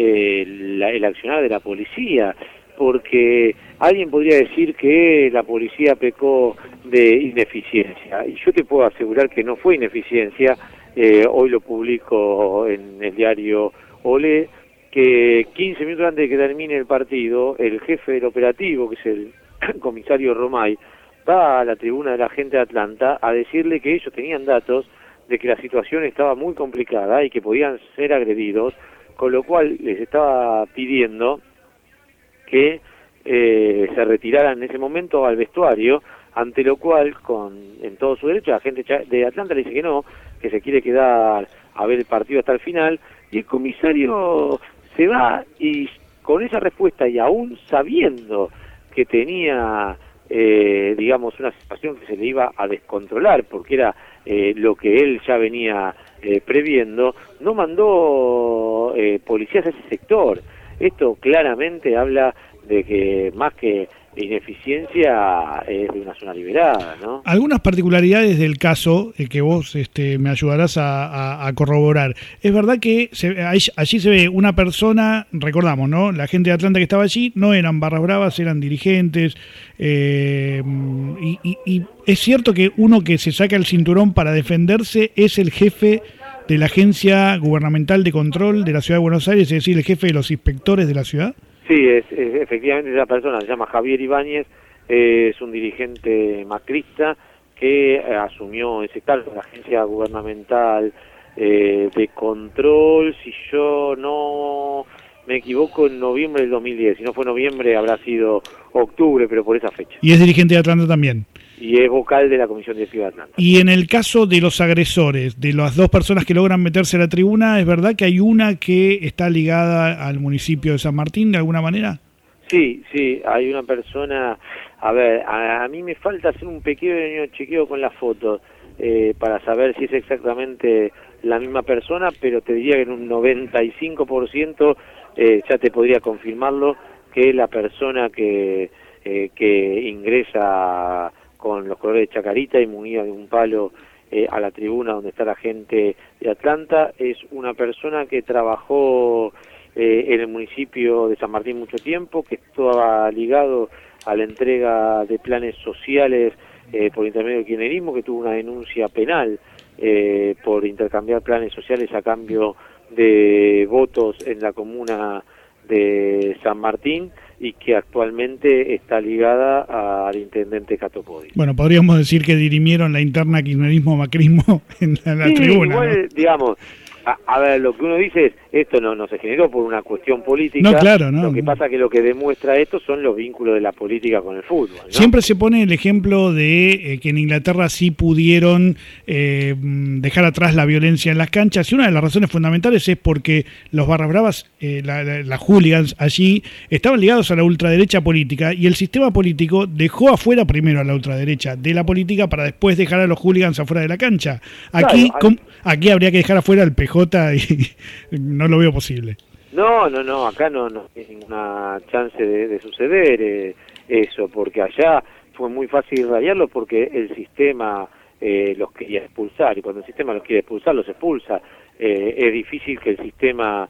el accionar de la policía, porque alguien podría decir que la policía pecó de ineficiencia, y yo te puedo asegurar que no fue ineficiencia. Hoy lo publico en el diario Olé, que 15 minutos antes de que termine el partido, el jefe del operativo, que es el comisario Romay, va a la tribuna de la gente de Atlanta a decirle que ellos tenían datos de que la situación estaba muy complicada y que podían ser agredidos, con lo cual les estaba pidiendo que se retiraran en ese momento al vestuario, ante lo cual, en todo su derecho, la gente de Atlanta le dice que no, que se quiere quedar a ver el partido hasta el final, y el comisario se va, y con esa respuesta, y aún sabiendo que tenía digamos, una situación que se le iba a descontrolar, porque era lo que él ya venía previendo, no mandó policías a ese sector. Esto claramente habla de que más que ineficiencia es de una zona liberada, ¿no? Algunas particularidades del caso que vos me ayudarás a corroborar. Es verdad que allí se ve una persona, recordamos, ¿no? La gente de Atlanta que estaba allí no eran barras bravas, eran dirigentes, y es cierto que uno que se saca el cinturón para defenderse es el jefe de la Agencia Gubernamental de Control de la Ciudad de Buenos Aires, es decir, el jefe de los inspectores de la ciudad. Sí, es efectivamente esa persona, se llama Javier Ibáñez, es un dirigente macrista que asumió ese cargo de la Agencia Gubernamental de Control, si yo no me equivoco, en noviembre del 2010. Si no fue noviembre, habrá sido octubre, pero por esa fecha. ¿Y es dirigente de Atlanta también? Y es vocal de la Comisión Directiva de Atlanta. Y en el caso de los agresores, de las dos personas que logran meterse a la tribuna, ¿es verdad que hay una que está ligada al municipio de San Martín de alguna manera? Sí, hay una persona, a ver, a mí me falta hacer un pequeño chequeo con las fotos para saber si es exactamente la misma persona, pero te diría que en un 95% ya te podría confirmarlo, que es la persona que ingresa con los colores de Chacarita y munida de un palo a la tribuna donde está la gente de Atlanta. Es una persona que trabajó en el municipio de San Martín mucho tiempo, que estaba ligado a la entrega de planes sociales por intermedio del kirchnerismo, que tuvo una denuncia penal por intercambiar planes sociales a cambio de votos en la comuna de San Martín, y que actualmente está ligada al intendente Cato Podi. Bueno, podríamos decir que dirimieron la interna kirchnerismo-macrismo en la tribuna. Igual, ¿no? Digamos, a ver, lo que uno dice es, esto no se generó por una cuestión política. No, claro, no. Lo que pasa que lo que demuestra esto son los vínculos de la política con el fútbol, ¿no? Siempre se pone el ejemplo de que en Inglaterra sí pudieron dejar atrás la violencia en las canchas, y una de las razones fundamentales es porque los barras bravas, las hooligans allí, estaban ligados a la ultraderecha política, y el sistema político dejó afuera primero a la ultraderecha de la política para después dejar a los hooligans afuera de la cancha. Aquí, claro, aquí habría que dejar afuera al PJ y no lo veo posible. No, acá no hay ninguna chance de suceder eso, porque allá fue muy fácil radiarlo porque el sistema los quería expulsar, y cuando el sistema los quiere expulsar, los expulsa. Es difícil que el sistema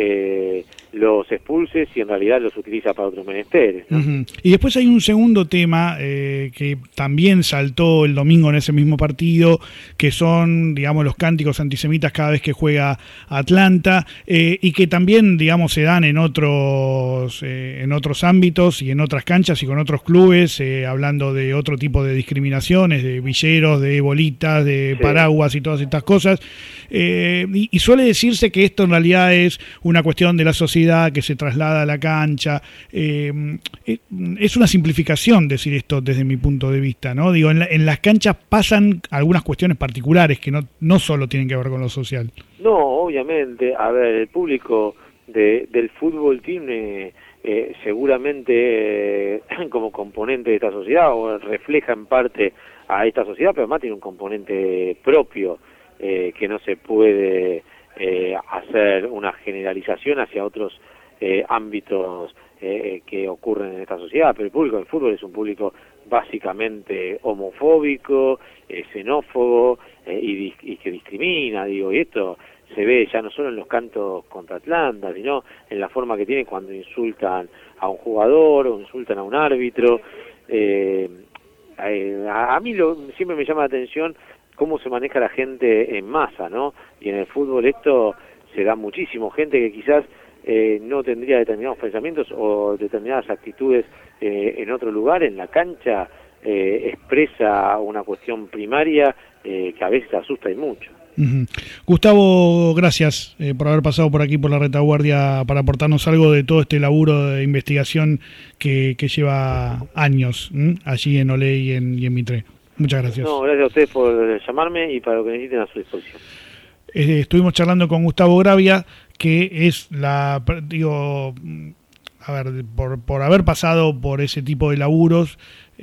los expulse si en realidad los utiliza para otros menesteres, ¿no? Uh-huh. Y después hay un segundo tema que también saltó el domingo en ese mismo partido, que son, digamos, los cánticos antisemitas cada vez que juega Atlanta, y que también, digamos, se dan en otros ámbitos y en otras canchas y con otros clubes, hablando de otro tipo de discriminaciones, de villeros, de bolitas, de paraguas y todas estas cosas, y suele decirse que esto en realidad es una cuestión de la sociedad que se traslada a la cancha. Es una simplificación decir esto desde mi punto de vista, ¿no? Digo, en las canchas pasan algunas cuestiones particulares que no solo tienen que ver con lo social. No, obviamente, a ver, el público del fútbol tiene seguramente como componente de esta sociedad, o refleja en parte a esta sociedad, pero además tiene un componente propio que no se puede hacer una generalización hacia otros ámbitos que ocurren en esta sociedad. Pero el público del fútbol es un público básicamente homofóbico, xenófobo y que discrimina, digo, y esto se ve ya no solo en los cantos contra Atlanta, sino en la forma que tienen cuando insultan a un jugador o insultan a un árbitro. A mí siempre me llama la atención cómo se maneja la gente en masa, ¿no? Y en el fútbol esto se da muchísimo, gente que quizás no tendría determinados pensamientos o determinadas actitudes en otro lugar, en la cancha expresa una cuestión primaria que a veces asusta y mucho. Uh-huh. Gustavo, gracias por haber pasado por aquí por la retaguardia para aportarnos algo de todo este laburo de investigación que lleva años allí en Olé y en Mitre. Muchas gracias. No, gracias a ustedes por llamarme, y para lo que necesiten a su disposición. Estuvimos charlando con Gustavo Gravia, que es por haber pasado por ese tipo de laburos,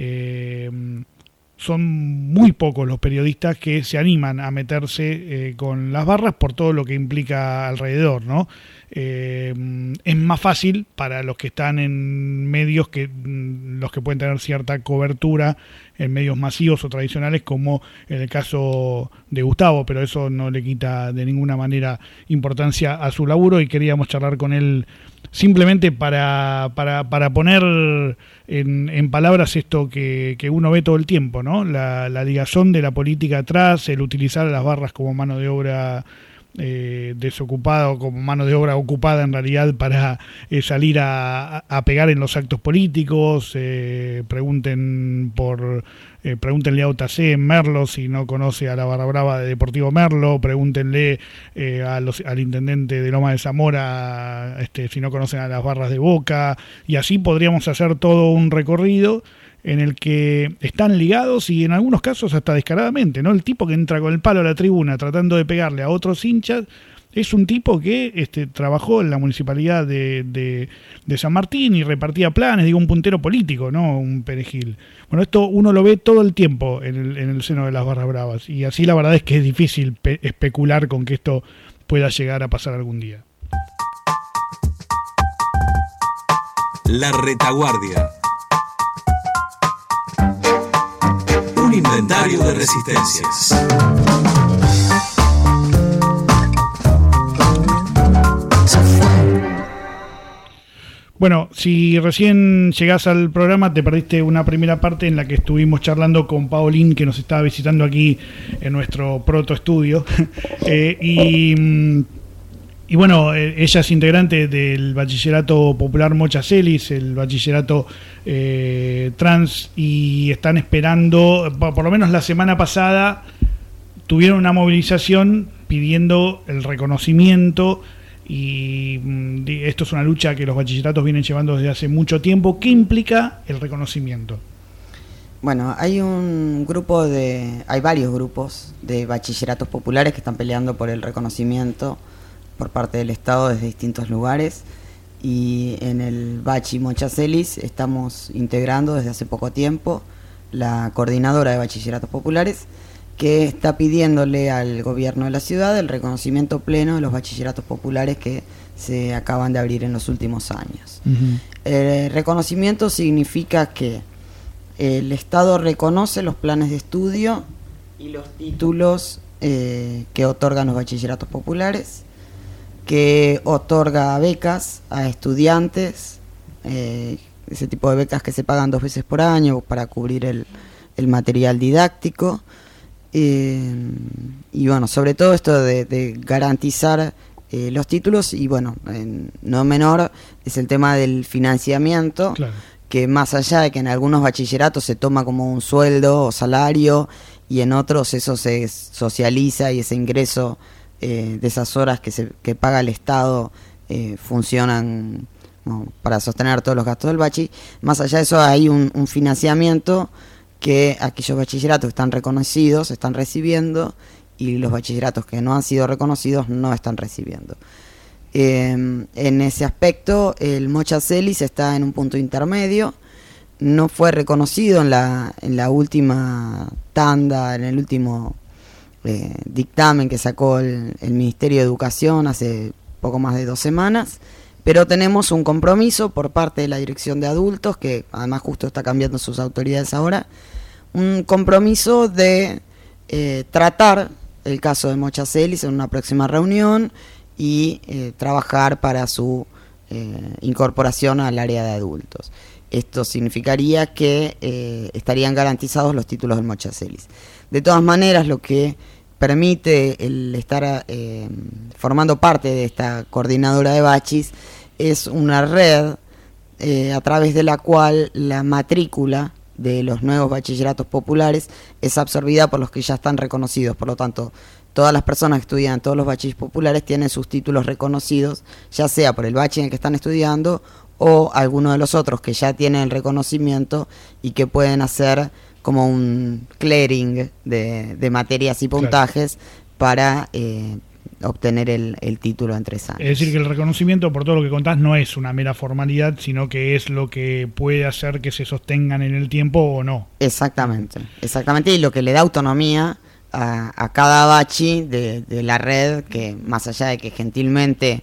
son muy pocos los periodistas que se animan a meterse con las barras por todo lo que implica alrededor, ¿no? Es más fácil para los que están en medios, los que pueden tener cierta cobertura en medios masivos o tradicionales, como en el caso de Gustavo, pero eso no le quita de ninguna manera importancia a su laburo, y queríamos charlar con él simplemente para poner en palabras esto que uno ve todo el tiempo, ¿no? La ligazón de la política atrás, el utilizar a las barras como mano de obra desocupada, o como mano de obra ocupada en realidad, para salir a pegar en los actos políticos. Pregúntenle a Otacé en Merlo si no conoce a la barra brava de Deportivo Merlo, pregúntenle al intendente de Loma de Zamora si no conocen a las barras de Boca, y así podríamos hacer todo un recorrido en el que están ligados, y en algunos casos hasta descaradamente, ¿no? El tipo que entra con el palo a la tribuna tratando de pegarle a otros hinchas es un tipo que trabajó en la municipalidad de San Martín y repartía planes, digo, un puntero político, no un perejil. Bueno, esto uno lo ve todo el tiempo en el seno de las barras bravas, y así la verdad es que es difícil especular con que esto pueda llegar a pasar algún día. La retaguardia. Un inventario de resistencias. Bueno, si recién llegás al programa, te perdiste una primera parte en la que estuvimos charlando con Paolín, que nos estaba visitando aquí en nuestro protoestudio. Y bueno, ella es integrante del Bachillerato Popular Mocha Celis, el bachillerato trans, y están esperando, por lo menos la semana pasada, tuvieron una movilización pidiendo el reconocimiento. Y esto es una lucha que los bachilleratos vienen llevando desde hace mucho tiempo. ¿Qué implica el reconocimiento? Bueno, hay varios grupos de bachilleratos populares que están peleando por el reconocimiento por parte del Estado desde distintos lugares, y en el Bachi Mocha Celis estamos integrando desde hace poco tiempo la coordinadora de bachilleratos populares, que está pidiéndole al gobierno de la ciudad el reconocimiento pleno de los bachilleratos populares que se acaban de abrir en los últimos años. Uh-huh. El reconocimiento significa que el Estado reconoce los planes de estudio y los títulos que otorgan los bachilleratos populares, que otorga becas a estudiantes, ese tipo de becas que se pagan 2 veces por año para cubrir el material didáctico. Y bueno, sobre todo esto de garantizar los títulos, y bueno, no menor es el tema del financiamiento, claro, que más allá de que en algunos bachilleratos se toma como un sueldo o salario, y en otros eso se socializa, y ese ingreso de esas horas que paga el Estado funcionan para sostener todos los gastos del bachi. Más allá de eso hay un financiamiento que aquellos bachilleratos que están reconocidos están recibiendo, y los bachilleratos que no han sido reconocidos no están recibiendo. En ese aspecto, el Mocha Celis está en un punto intermedio. No fue reconocido en la última tanda, en el último dictamen que sacó el Ministerio de Educación hace poco más de 2 semanas, pero tenemos un compromiso por parte de la Dirección de Adultos, que además justo está cambiando sus autoridades ahora, un compromiso de tratar el caso de Mocha Celis en una próxima reunión y trabajar para su incorporación al área de adultos. Esto significaría que estarían garantizados los títulos del Mocha Celis. De todas maneras, lo que permite el estar formando parte de esta coordinadora de bachis es una red a través de la cual la matrícula de los nuevos bachilleratos populares es absorbida por los que ya están reconocidos. Por lo tanto, todas las personas que estudian todos los bachis populares tienen sus títulos reconocidos, ya sea por el bachi en el que están estudiando o alguno de los otros que ya tienen el reconocimiento y que pueden hacer como un clearing de materias y puntajes, claro, para obtener el título en 3 años. Es decir, que el reconocimiento, por todo lo que contás, no es una mera formalidad, sino que es lo que puede hacer que se sostengan en el tiempo o no. Exactamente, y lo que le da autonomía a cada bachi de la red, que más allá de que gentilmente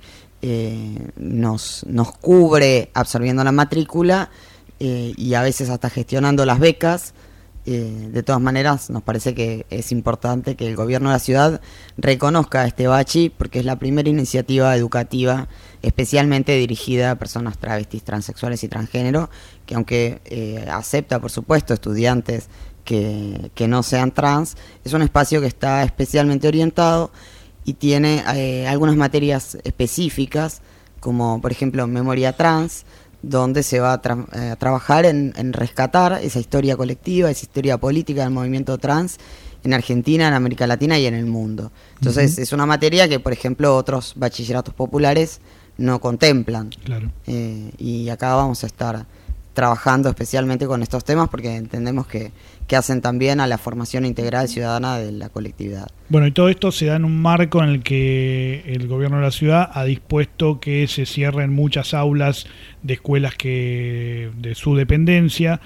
nos cubre absorbiendo la matrícula y a veces hasta gestionando las becas, de todas maneras nos parece que es importante que el gobierno de la ciudad reconozca a este bachi, porque es la primera iniciativa educativa especialmente dirigida a personas travestis, transexuales y transgénero, que aunque acepta por supuesto estudiantes que no sean trans, es un espacio que está especialmente orientado y tiene algunas materias específicas, como por ejemplo memoria trans, donde se va a trabajar en rescatar esa historia colectiva, esa historia política del movimiento trans en Argentina, en América Latina y en el mundo. Entonces, es una materia que, por ejemplo, otros bachilleratos populares no contemplan. Claro. Y acá vamos a estar trabajando especialmente con estos temas porque entendemos que hacen también a la formación integral ciudadana de la colectividad. Bueno, y todo esto se da en un marco en el que el gobierno de la ciudad ha dispuesto que se cierren muchas aulas de escuelas de su dependencia.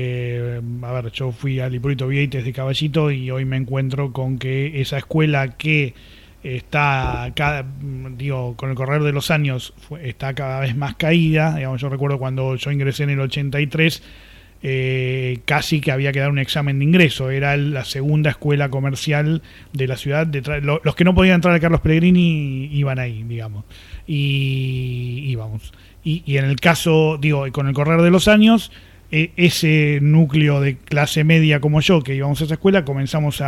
Yo fui al Hipólito Vieites de Caballito y hoy me encuentro con que esa escuela que está con el correr de los años está cada vez más caída. Digamos, yo recuerdo cuando yo ingresé en el 83, casi que había que dar un examen de ingreso. Era la segunda escuela comercial de la ciudad. Los que no podían entrar a Carlos Pellegrini iban ahí, digamos. Y en el caso, con el correr de los años, ese núcleo de clase media como yo, que íbamos a esa escuela, comenzamos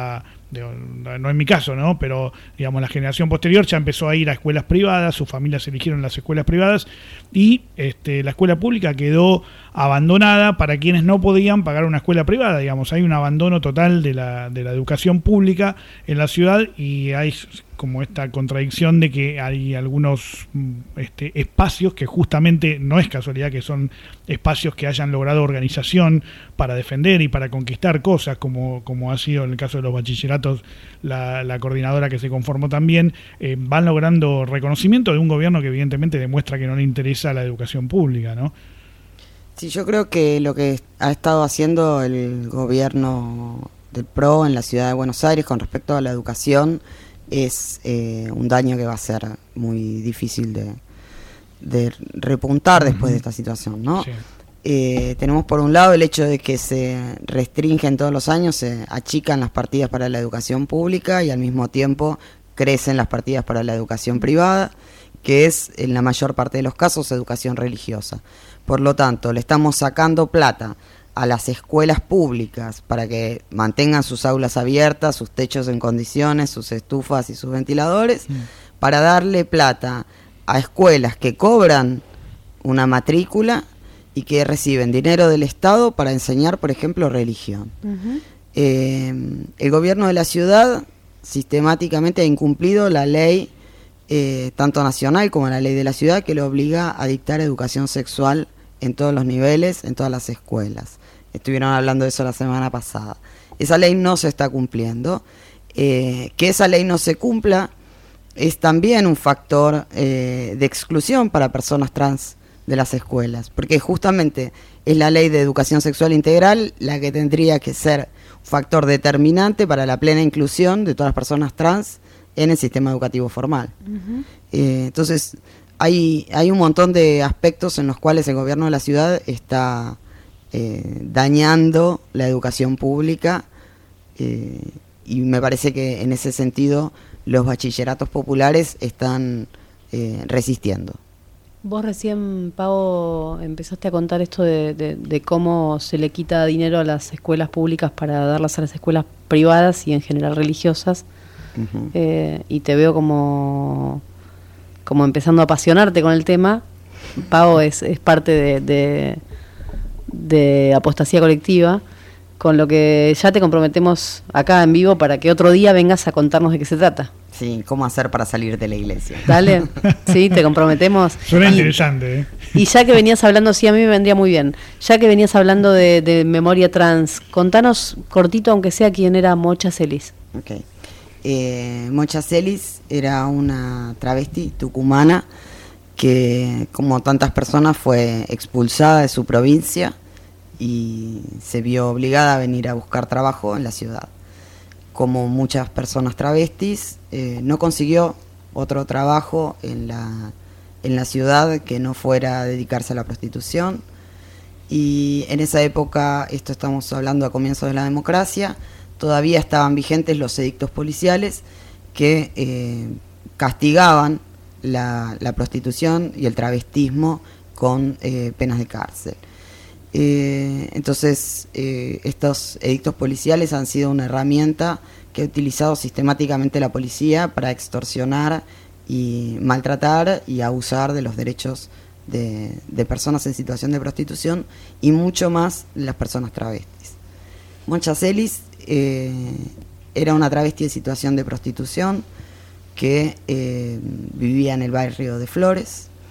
no en mi caso, ¿no? Pero digamos la generación posterior ya empezó a ir a escuelas privadas, sus familias eligieron las escuelas privadas y la escuela pública quedó abandonada para quienes no podían pagar una escuela privada. Digamos, hay un abandono total de la educación pública en la ciudad y hay como esta contradicción de que hay algunos espacios que justamente no es casualidad que son espacios que hayan logrado organización para defender y para conquistar cosas, como ha sido en el caso de los bachilleratos la coordinadora que se conformó también, van logrando reconocimiento de un gobierno que evidentemente demuestra que no le interesa la educación pública, ¿no? Sí, yo creo que lo que ha estado haciendo el gobierno del PRO en la ciudad de Buenos Aires con respecto a la educación es un daño que va a ser muy difícil de repuntar después de esta situación, ¿no? Sí. Tenemos por un lado el hecho de que se restringen todos los años, se achican las partidas para la educación pública y al mismo tiempo crecen las partidas para la educación privada, que es en la mayor parte de los casos educación religiosa. Por lo tanto, le estamos sacando plata a las escuelas públicas para que mantengan sus aulas abiertas, sus techos en condiciones, sus estufas y sus ventiladores, para darle plata a escuelas que cobran una matrícula y que reciben dinero del Estado para enseñar, por ejemplo, religión. El gobierno de la ciudad sistemáticamente ha incumplido la ley tanto nacional como la ley de la ciudad que le obliga a dictar educación sexual en todos los niveles, en todas las escuelas. Estuvieron hablando de eso la semana pasada. Esa ley no se está cumpliendo. Que esa ley no se cumpla es también un factor de exclusión para personas trans de las escuelas, porque justamente es la ley de educación sexual integral la que tendría que ser un factor determinante para la plena inclusión de todas las personas trans en el sistema educativo formal. Entonces, hay un montón de aspectos en los cuales el gobierno de la ciudad está dañando la educación pública y me parece que en ese sentido los bachilleratos populares están resistiendo. Vos recién, Pau, empezaste a contar esto de cómo se le quita dinero a las escuelas públicas para darlas a las escuelas privadas y en general religiosas. Y te veo como empezando a apasionarte con el tema. Pau es parte de Apostasía Colectiva, con lo que ya te comprometemos acá en vivo para que otro día vengas a contarnos de qué se trata. Sí, cómo hacer para salir de la iglesia. Dale, sí, te comprometemos. Suena interesante, ¿eh? Y ya que venías hablando, sí, a mí me vendría muy bien, ya que venías hablando de memoria trans, contanos cortito, aunque sea, quién era Mocha Celis. Ok. Mocha Celis era una travesti tucumana que, como tantas personas, fue expulsada de su provincia y se vio obligada a venir a buscar trabajo en la ciudad. Como muchas personas travestis, no consiguió otro trabajo en la ciudad que no fuera dedicarse a la prostitución. Y en esa época, esto estamos hablando a comienzos de la democracia, todavía estaban vigentes los edictos policiales que castigaban la prostitución y el travestismo con penas de cárcel. Entonces, estos edictos policiales han sido una herramienta que ha utilizado sistemáticamente la policía para extorsionar y maltratar y abusar de los derechos de personas en situación de prostitución y mucho más las personas travestis. Mocha Celis era una travesti en situación de prostitución que vivía en el barrio de Flores,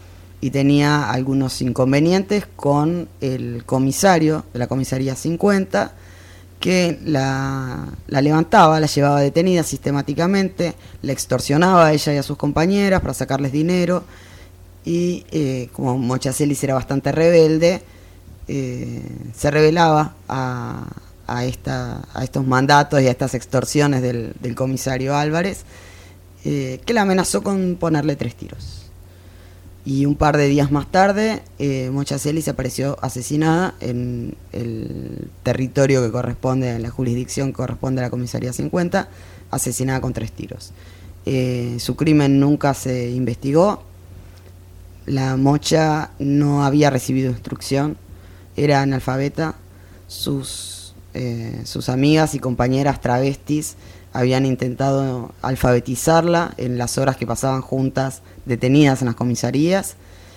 y tenía algunos inconvenientes con el comisario de la comisaría 50, que la levantaba, la llevaba detenida sistemáticamente, la extorsionaba a ella y a sus compañeras para sacarles dinero, y como Mocha Celis era bastante rebelde, se rebelaba a estos mandatos y a estas extorsiones del comisario Álvarez, que la amenazó con ponerle 3 tiros. Y un par de días más tarde, Mocha Celis apareció asesinada en el territorio que corresponde, en la jurisdicción que corresponde a la comisaría 50, asesinada con 3 tiros. Su crimen nunca se investigó. La Mocha no había recibido instrucción, era analfabeta. Sus amigas y compañeras travestis habían intentado alfabetizarla en las horas que pasaban juntas detenidas en las comisarías,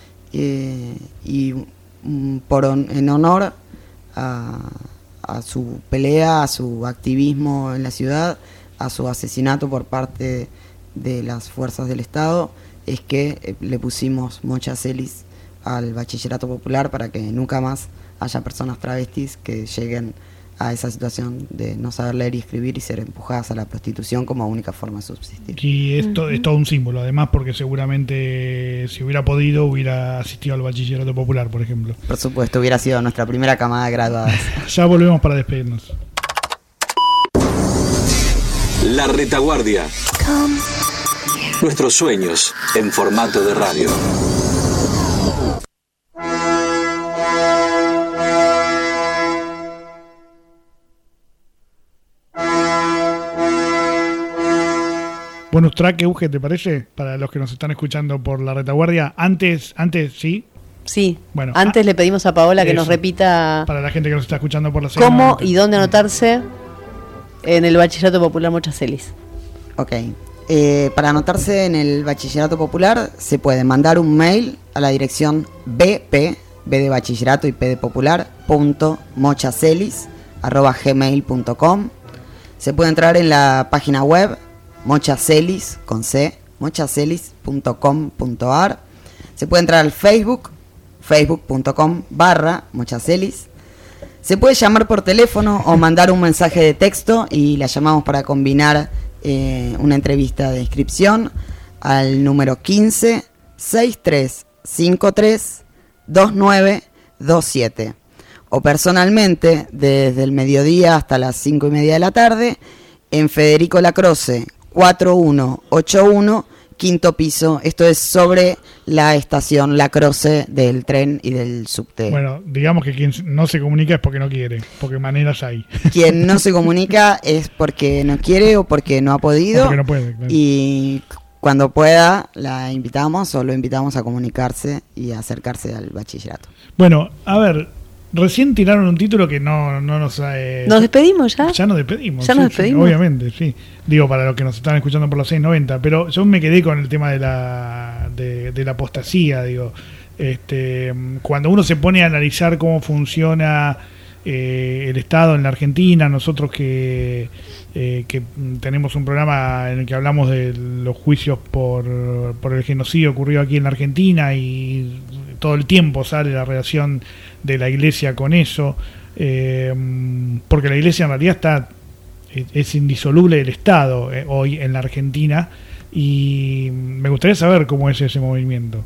y en honor a su pelea, a su activismo en la ciudad, a su asesinato por parte de las fuerzas del Estado, es que le pusimos Mocha Celis al bachillerato popular, para que nunca más haya personas travestis que lleguen a esa situación de no saber leer y escribir y ser empujadas a la prostitución como única forma de subsistir. Y esto es todo un símbolo, además, porque seguramente si hubiera podido hubiera asistido al bachillerato popular, por ejemplo. Por supuesto, hubiera sido nuestra primera camada de graduadas. Ya volvemos para despedirnos. La Retaguardia. Nuestros sueños en formato de radio. Bonus track, Euge, ¿te parece? Para los que nos están escuchando por La Retaguardia. Antes, ¿sí? Sí, bueno, antes le pedimos a Paola que nos repita para la gente que nos está escuchando por la cómo y dónde anotarse en el Bachillerato Popular Mocha Celis. Ok, para anotarse en el Bachillerato Popular se puede mandar un mail a la dirección B de bachillerato y P de popular, .mochacelis@gmail.com. Se puede entrar en la página web Mochacelis, con C, mochacelis.com.ar. Se puede entrar al Facebook, facebook.com/mochacelis. Se puede llamar por teléfono o mandar un mensaje de texto y la llamamos para combinar una entrevista de inscripción al número 15 6353 2927. O personalmente desde el mediodía hasta las 5:30 de la tarde en Federico Lacroce 4181, quinto piso. Esto es sobre la estación Lacroce del tren y del subte. Bueno, digamos que quien no se comunica es porque no quiere, porque maneras hay. Quien no se comunica es porque no quiere o porque no ha podido. O porque no puede, claro. Y cuando pueda la invitamos o lo invitamos a comunicarse y a acercarse al bachillerato. Bueno, a ver, recién tiraron un título que no nos... ¿Nos despedimos ya? Ya nos despedimos. ¿Ya nos despedimos? Sí, obviamente, sí. Digo, para los que nos están escuchando por los 690, pero yo me quedé con el tema de la apostasía, digo. Cuando uno se pone a analizar cómo funciona el Estado en la Argentina, nosotros que tenemos un programa en el que hablamos de los juicios por el genocidio ocurrido aquí en la Argentina, y todo el tiempo sale la relación de la Iglesia con eso, porque la Iglesia en realidad es indisoluble del Estado hoy en la Argentina, y me gustaría saber cómo es ese movimiento.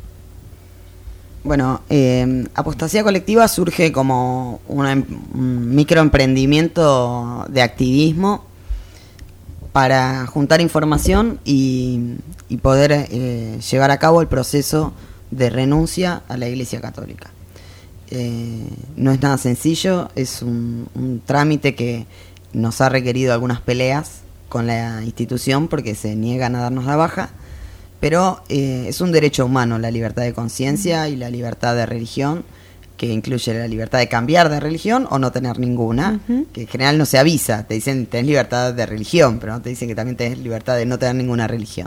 Bueno, Apostasía Colectiva surge como un microemprendimiento de activismo para juntar información y poder llevar a cabo el proceso de renuncia a la Iglesia Católica. No es nada sencillo, es un trámite que nos ha requerido algunas peleas con la institución porque se niegan a darnos la baja, pero es un derecho humano la libertad de conciencia y la libertad de religión, que incluye la libertad de cambiar de religión o no tener ninguna, que en general no se avisa, te dicen tenés libertad de religión, pero no te dicen que también tenés libertad de no tener ninguna religión.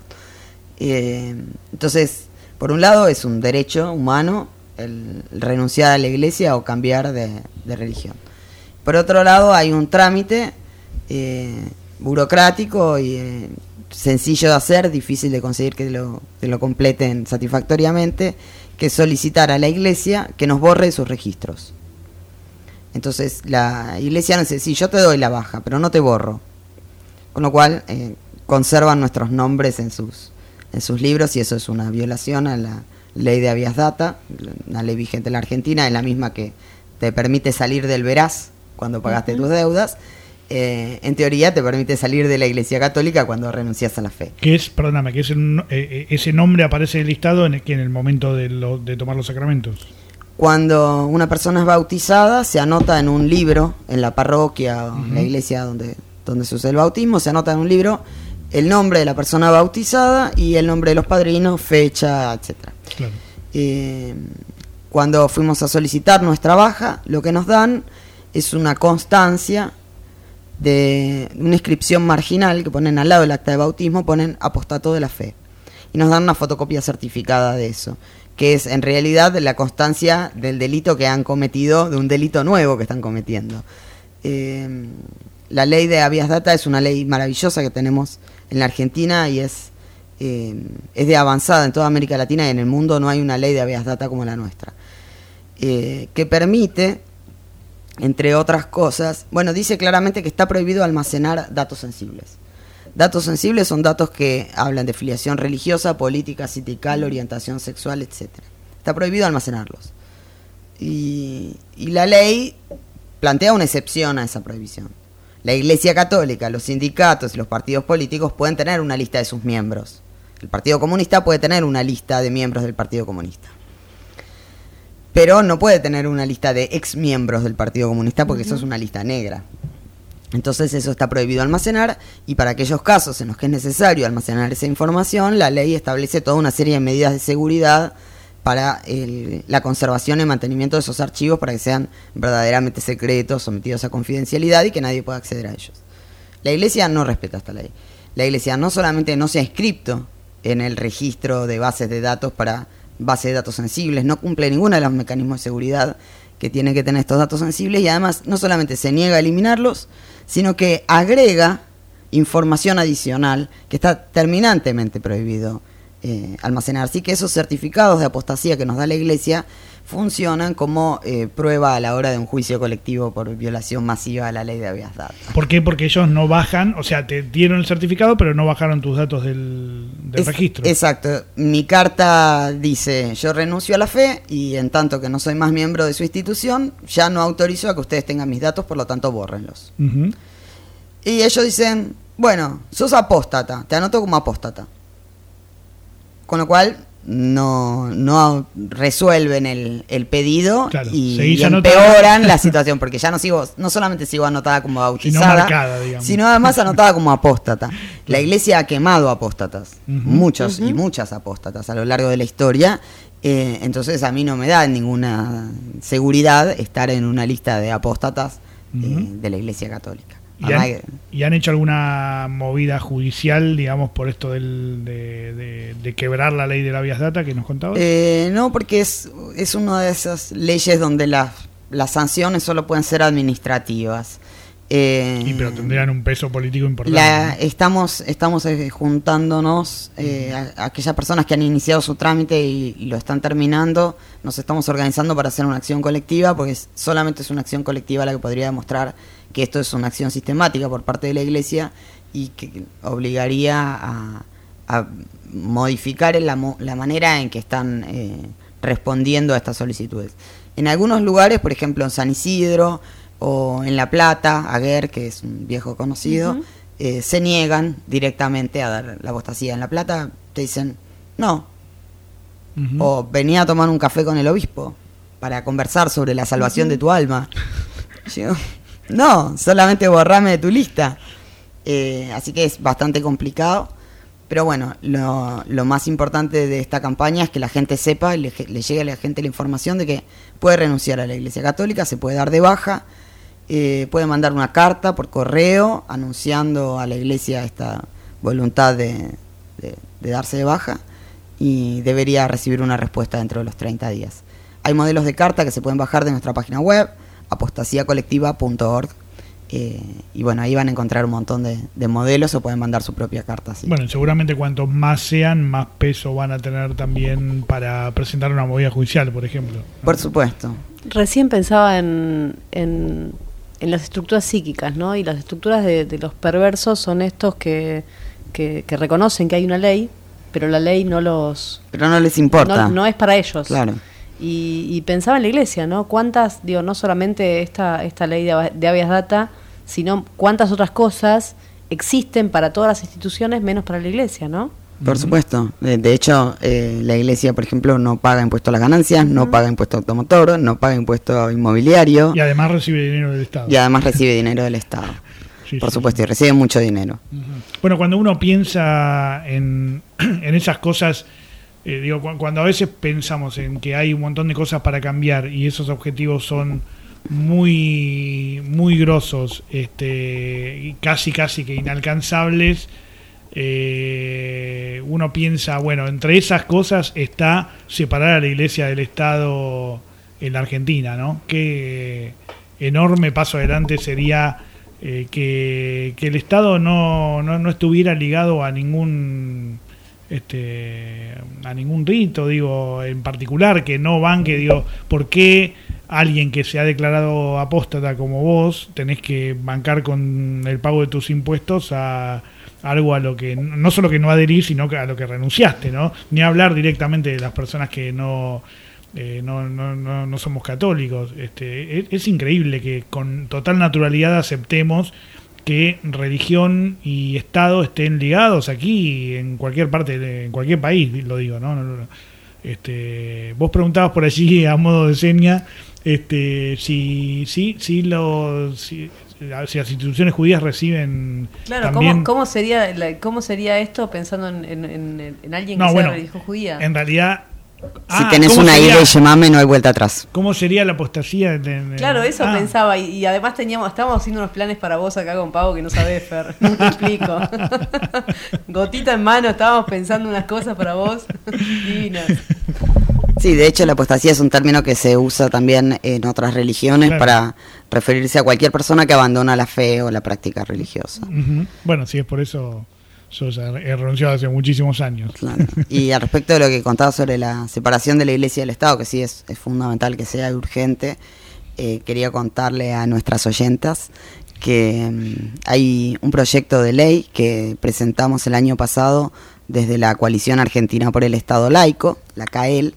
Entonces, por un lado es un derecho humano el renunciar a la Iglesia o cambiar de religión. Por otro lado hay un trámite burocrático y sencillo de hacer, difícil de conseguir que lo completen satisfactoriamente, que es solicitar a la iglesia que nos borre sus registros. Entonces la iglesia nos dice, sí, yo te doy la baja, pero no te borro. Con lo cual conservan nuestros nombres en sus libros, y eso es una violación a la ley de habeas data, una ley vigente en la Argentina, es la misma que te permite salir del veraz cuando pagaste tus deudas. En teoría te permite salir de la Iglesia Católica cuando renuncias a la fe. Que es, perdóname, que ese nombre aparece listado en el momento de tomar los sacramentos. Cuando una persona es bautizada, se anota en un libro, en la parroquia o en la iglesia donde se usa el bautismo, se anota en un libro el nombre de la persona bautizada y el nombre de los padrinos, fecha, etcétera. Claro. Cuando fuimos a solicitar nuestra baja, lo que nos dan es una constancia de una inscripción marginal que ponen al lado del acta de bautismo, ponen apostato de la fe. Y nos dan una fotocopia certificada de eso, que es en realidad la constancia del delito que han cometido, de un delito nuevo que están cometiendo. La ley de habeas data es una ley maravillosa que tenemos en la Argentina y es de avanzada en toda América Latina, y en el mundo no hay una ley de habeas data como la nuestra, que permite, entre otras cosas, dice claramente que está prohibido almacenar datos sensibles. Datos sensibles son datos que hablan de filiación religiosa, política, sindical, orientación sexual, etc. Está prohibido almacenarlos. Y la ley plantea una excepción a esa prohibición. La Iglesia Católica, los sindicatos y los partidos políticos pueden tener una lista de sus miembros. El Partido Comunista puede tener una lista de miembros del Partido Comunista, pero no puede tener una lista de ex miembros del Partido Comunista, porque eso es una lista negra. Entonces eso está prohibido almacenar, y para aquellos casos en los que es necesario almacenar esa información, la ley establece toda una serie de medidas de seguridad para la conservación y mantenimiento de esos archivos, para que sean verdaderamente secretos, sometidos a confidencialidad y que nadie pueda acceder a ellos. La Iglesia no respeta esta ley. La Iglesia no solamente no se ha inscrito en el registro de bases de datos para bases de datos sensibles, no cumple ninguno de los mecanismos de seguridad que tienen que tener estos datos sensibles, y además no solamente se niega a eliminarlos, sino que agrega información adicional que está terminantemente prohibido almacenar. Así que esos certificados de apostasía que nos da la Iglesia funcionan como prueba a la hora de un juicio colectivo por violación masiva de la ley de habeas data. ¿Por qué? Porque ellos no bajan, o sea, te dieron el certificado, pero no bajaron tus datos del registro. Exacto. Mi carta dice, yo renuncio a la fe, y en tanto que no soy más miembro de su institución, ya no autorizo a que ustedes tengan mis datos, por lo tanto, bórrenlos. Y ellos dicen, bueno, sos apóstata, te anoto como apóstata. Con lo cual no resuelven el pedido, claro, y empeoran la situación, porque ya no solamente sigo anotada como bautizada, sino además anotada como apóstata. La Iglesia ha quemado apóstatas, muchos y muchas apóstatas a lo largo de la historia, entonces a mí no me da ninguna seguridad estar en una lista de apóstatas de la Iglesia Católica. ¿Y han hecho alguna movida judicial, digamos, por esto de quebrar la ley de la habeas data que nos contabas? No, porque es una de esas leyes donde las sanciones solo pueden ser administrativas. Pero tendrían un peso político importante. Estamos juntándonos, aquellas personas que han iniciado su trámite y lo están terminando, nos estamos organizando para hacer una acción colectiva, porque solamente es una acción colectiva la que podría demostrar que esto es una acción sistemática por parte de la Iglesia, y que obligaría a modificar la manera en que están respondiendo a estas solicitudes. En algunos lugares, por ejemplo en San Isidro o en La Plata, Aguer, que es un viejo conocido, se niegan directamente a dar la apostasía. En La Plata te dicen no, o venía a tomar un café con el obispo para conversar sobre la salvación de tu alma. Yo, no, solamente borrame de tu lista. Así que es bastante complicado, pero bueno, lo más importante de esta campaña es que la gente sepa, le llegue a la gente la información de que puede renunciar a la Iglesia Católica, se puede dar de baja, puede mandar una carta por correo anunciando a la Iglesia esta voluntad de darse de baja, y debería recibir una respuesta dentro de los 30 días. Hay modelos de carta que se pueden bajar de nuestra página web, apostasiacolectiva.org. Y bueno, ahí van a encontrar un montón de modelos o pueden mandar su propia carta. ¿Sí? Bueno, seguramente cuantos más sean, más peso van a tener también para presentar una movida judicial, por ejemplo, ¿no? Por supuesto. Recién pensaba en las estructuras psíquicas, ¿no? Y las estructuras de los perversos son estos que reconocen que hay una ley, pero la ley no les importa. No es para ellos. Claro. Y pensaba en la iglesia, ¿no? Cuántas, no solamente esta ley de habeas data, sino cuántas otras cosas existen para todas las instituciones menos para la iglesia, ¿no? Por supuesto. De hecho, la iglesia, por ejemplo, no paga impuesto a las ganancias, no paga impuesto automotor, no paga impuesto inmobiliario. Y además recibe dinero del Estado. Sí, por supuesto, y recibe mucho dinero. Bueno, cuando uno piensa en esas cosas, cuando a veces pensamos en que hay un montón de cosas para cambiar y esos objetivos son muy, muy grosos, y casi que inalcanzables, uno piensa, bueno, entre esas cosas está separar a la iglesia del Estado en la Argentina, ¿no? Qué enorme paso adelante sería que el Estado no estuviera ligado a ningún rito, en particular, que no banque, ¿por qué alguien que se ha declarado apóstata como vos tenés que bancar con el pago de tus impuestos a algo a lo que no solo que no adherís, sino que a lo que renunciaste, ¿no? Ni hablar directamente de las personas que no somos católicos. Es increíble que con total naturalidad aceptemos que religión y Estado estén ligados aquí en cualquier parte, en cualquier país, lo digo, ¿no? Vos preguntabas por allí a modo de seña, si las instituciones judías reciben, claro, también... ¿cómo sería esto pensando en alguien que sea de religión judía? En realidad, si tenés una ida y llamame, no hay vuelta atrás. ¿Cómo sería la apostasía? Claro, eso pensaba. Y además estábamos haciendo unos planes para vos acá con Pau que no sabés, Fer. No te explico. Gotita en mano, estábamos pensando unas cosas para vos divinas. Sí, de hecho la apostasía es un término que se usa también en otras religiones, claro, para referirse a cualquier persona que abandona la fe o la práctica religiosa. Uh-huh. Bueno, sí, es por eso... Yo ya he renunciado hace muchísimos años. Claro. Y al respecto de lo que contaba sobre la separación de la iglesia y del Estado, que sí es fundamental que sea urgente, quería contarle a nuestras oyentas que hay un proyecto de ley que presentamos el año pasado desde la Coalición Argentina por el Estado Laico, la CAEL,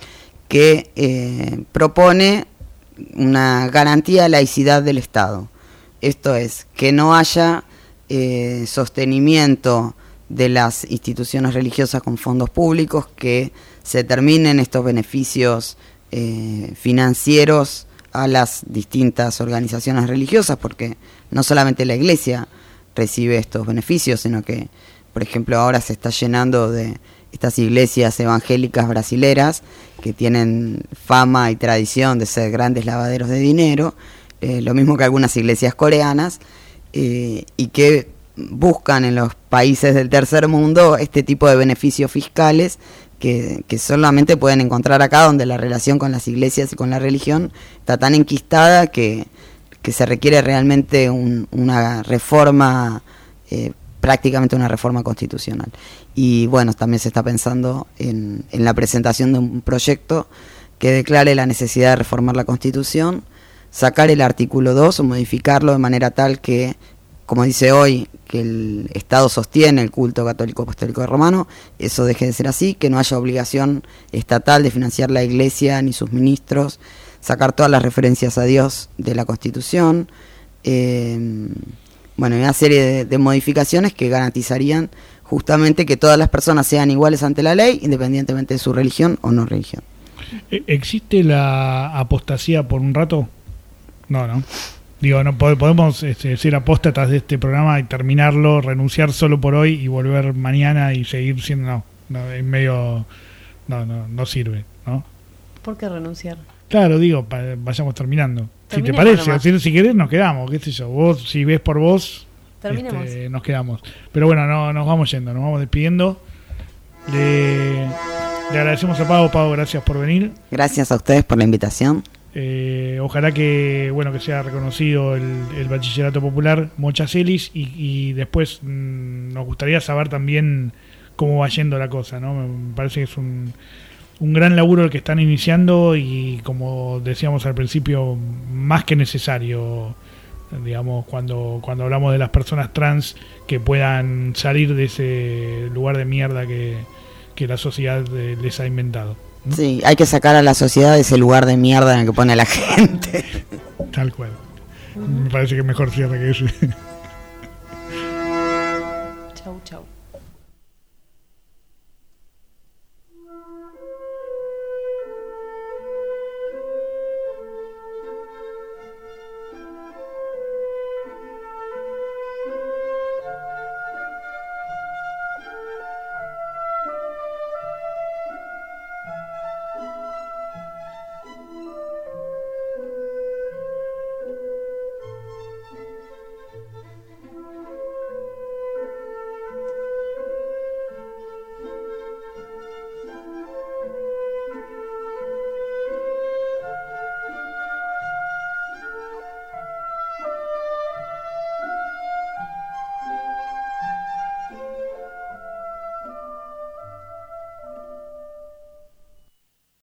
que propone una garantía de laicidad del Estado. Esto es, que no haya sostenimiento de las instituciones religiosas con fondos públicos, que se terminen estos beneficios financieros a las distintas organizaciones religiosas, porque no solamente la iglesia recibe estos beneficios, sino que, por ejemplo, ahora se está llenando de estas iglesias evangélicas brasileras que tienen fama y tradición de ser grandes lavaderos de dinero, lo mismo que algunas iglesias coreanas, y que buscan en los países del tercer mundo este tipo de beneficios fiscales que solamente pueden encontrar acá, donde la relación con las iglesias y con la religión está tan enquistada que se requiere realmente una reforma, prácticamente una reforma constitucional. Y bueno, también se está pensando en la presentación de un proyecto que declare la necesidad de reformar la Constitución, sacar el artículo 2 o modificarlo de manera tal que, como dice hoy, que el Estado sostiene el culto católico apostólico romano, eso deje de ser así, que no haya obligación estatal de financiar la Iglesia ni sus ministros, sacar todas las referencias a Dios de la Constitución, bueno, una serie de modificaciones que garantizarían justamente que todas las personas sean iguales ante la ley, independientemente de su religión o no religión. ¿Existe la apostasía por un rato? No. Digo, no podemos ser apóstatas de este programa y terminarlo, renunciar solo por hoy y volver mañana y seguir siendo... No, en medio... No sirve, ¿no? ¿Por qué renunciar? Claro, digo, vayamos terminando. Si te parece, si querés nos quedamos, qué sé yo. Vos, si ves por vos, nos quedamos. Pero bueno, no, nos vamos yendo, nos vamos despidiendo. Le agradecemos a Pau, gracias por venir. Gracias a ustedes por la invitación. Ojalá que sea reconocido el bachillerato popular Mochacelis y después nos gustaría saber también cómo va yendo la cosa, ¿no? Me parece que es un gran laburo el que están iniciando y, como decíamos al principio, más que necesario, digamos, cuando hablamos de las personas trans, que puedan salir de ese lugar de mierda que la sociedad les ha inventado. Sí, hay que sacar a la sociedad de ese lugar de mierda en el que pone a la gente. Tal cual. Me parece que mejor cierre que eso.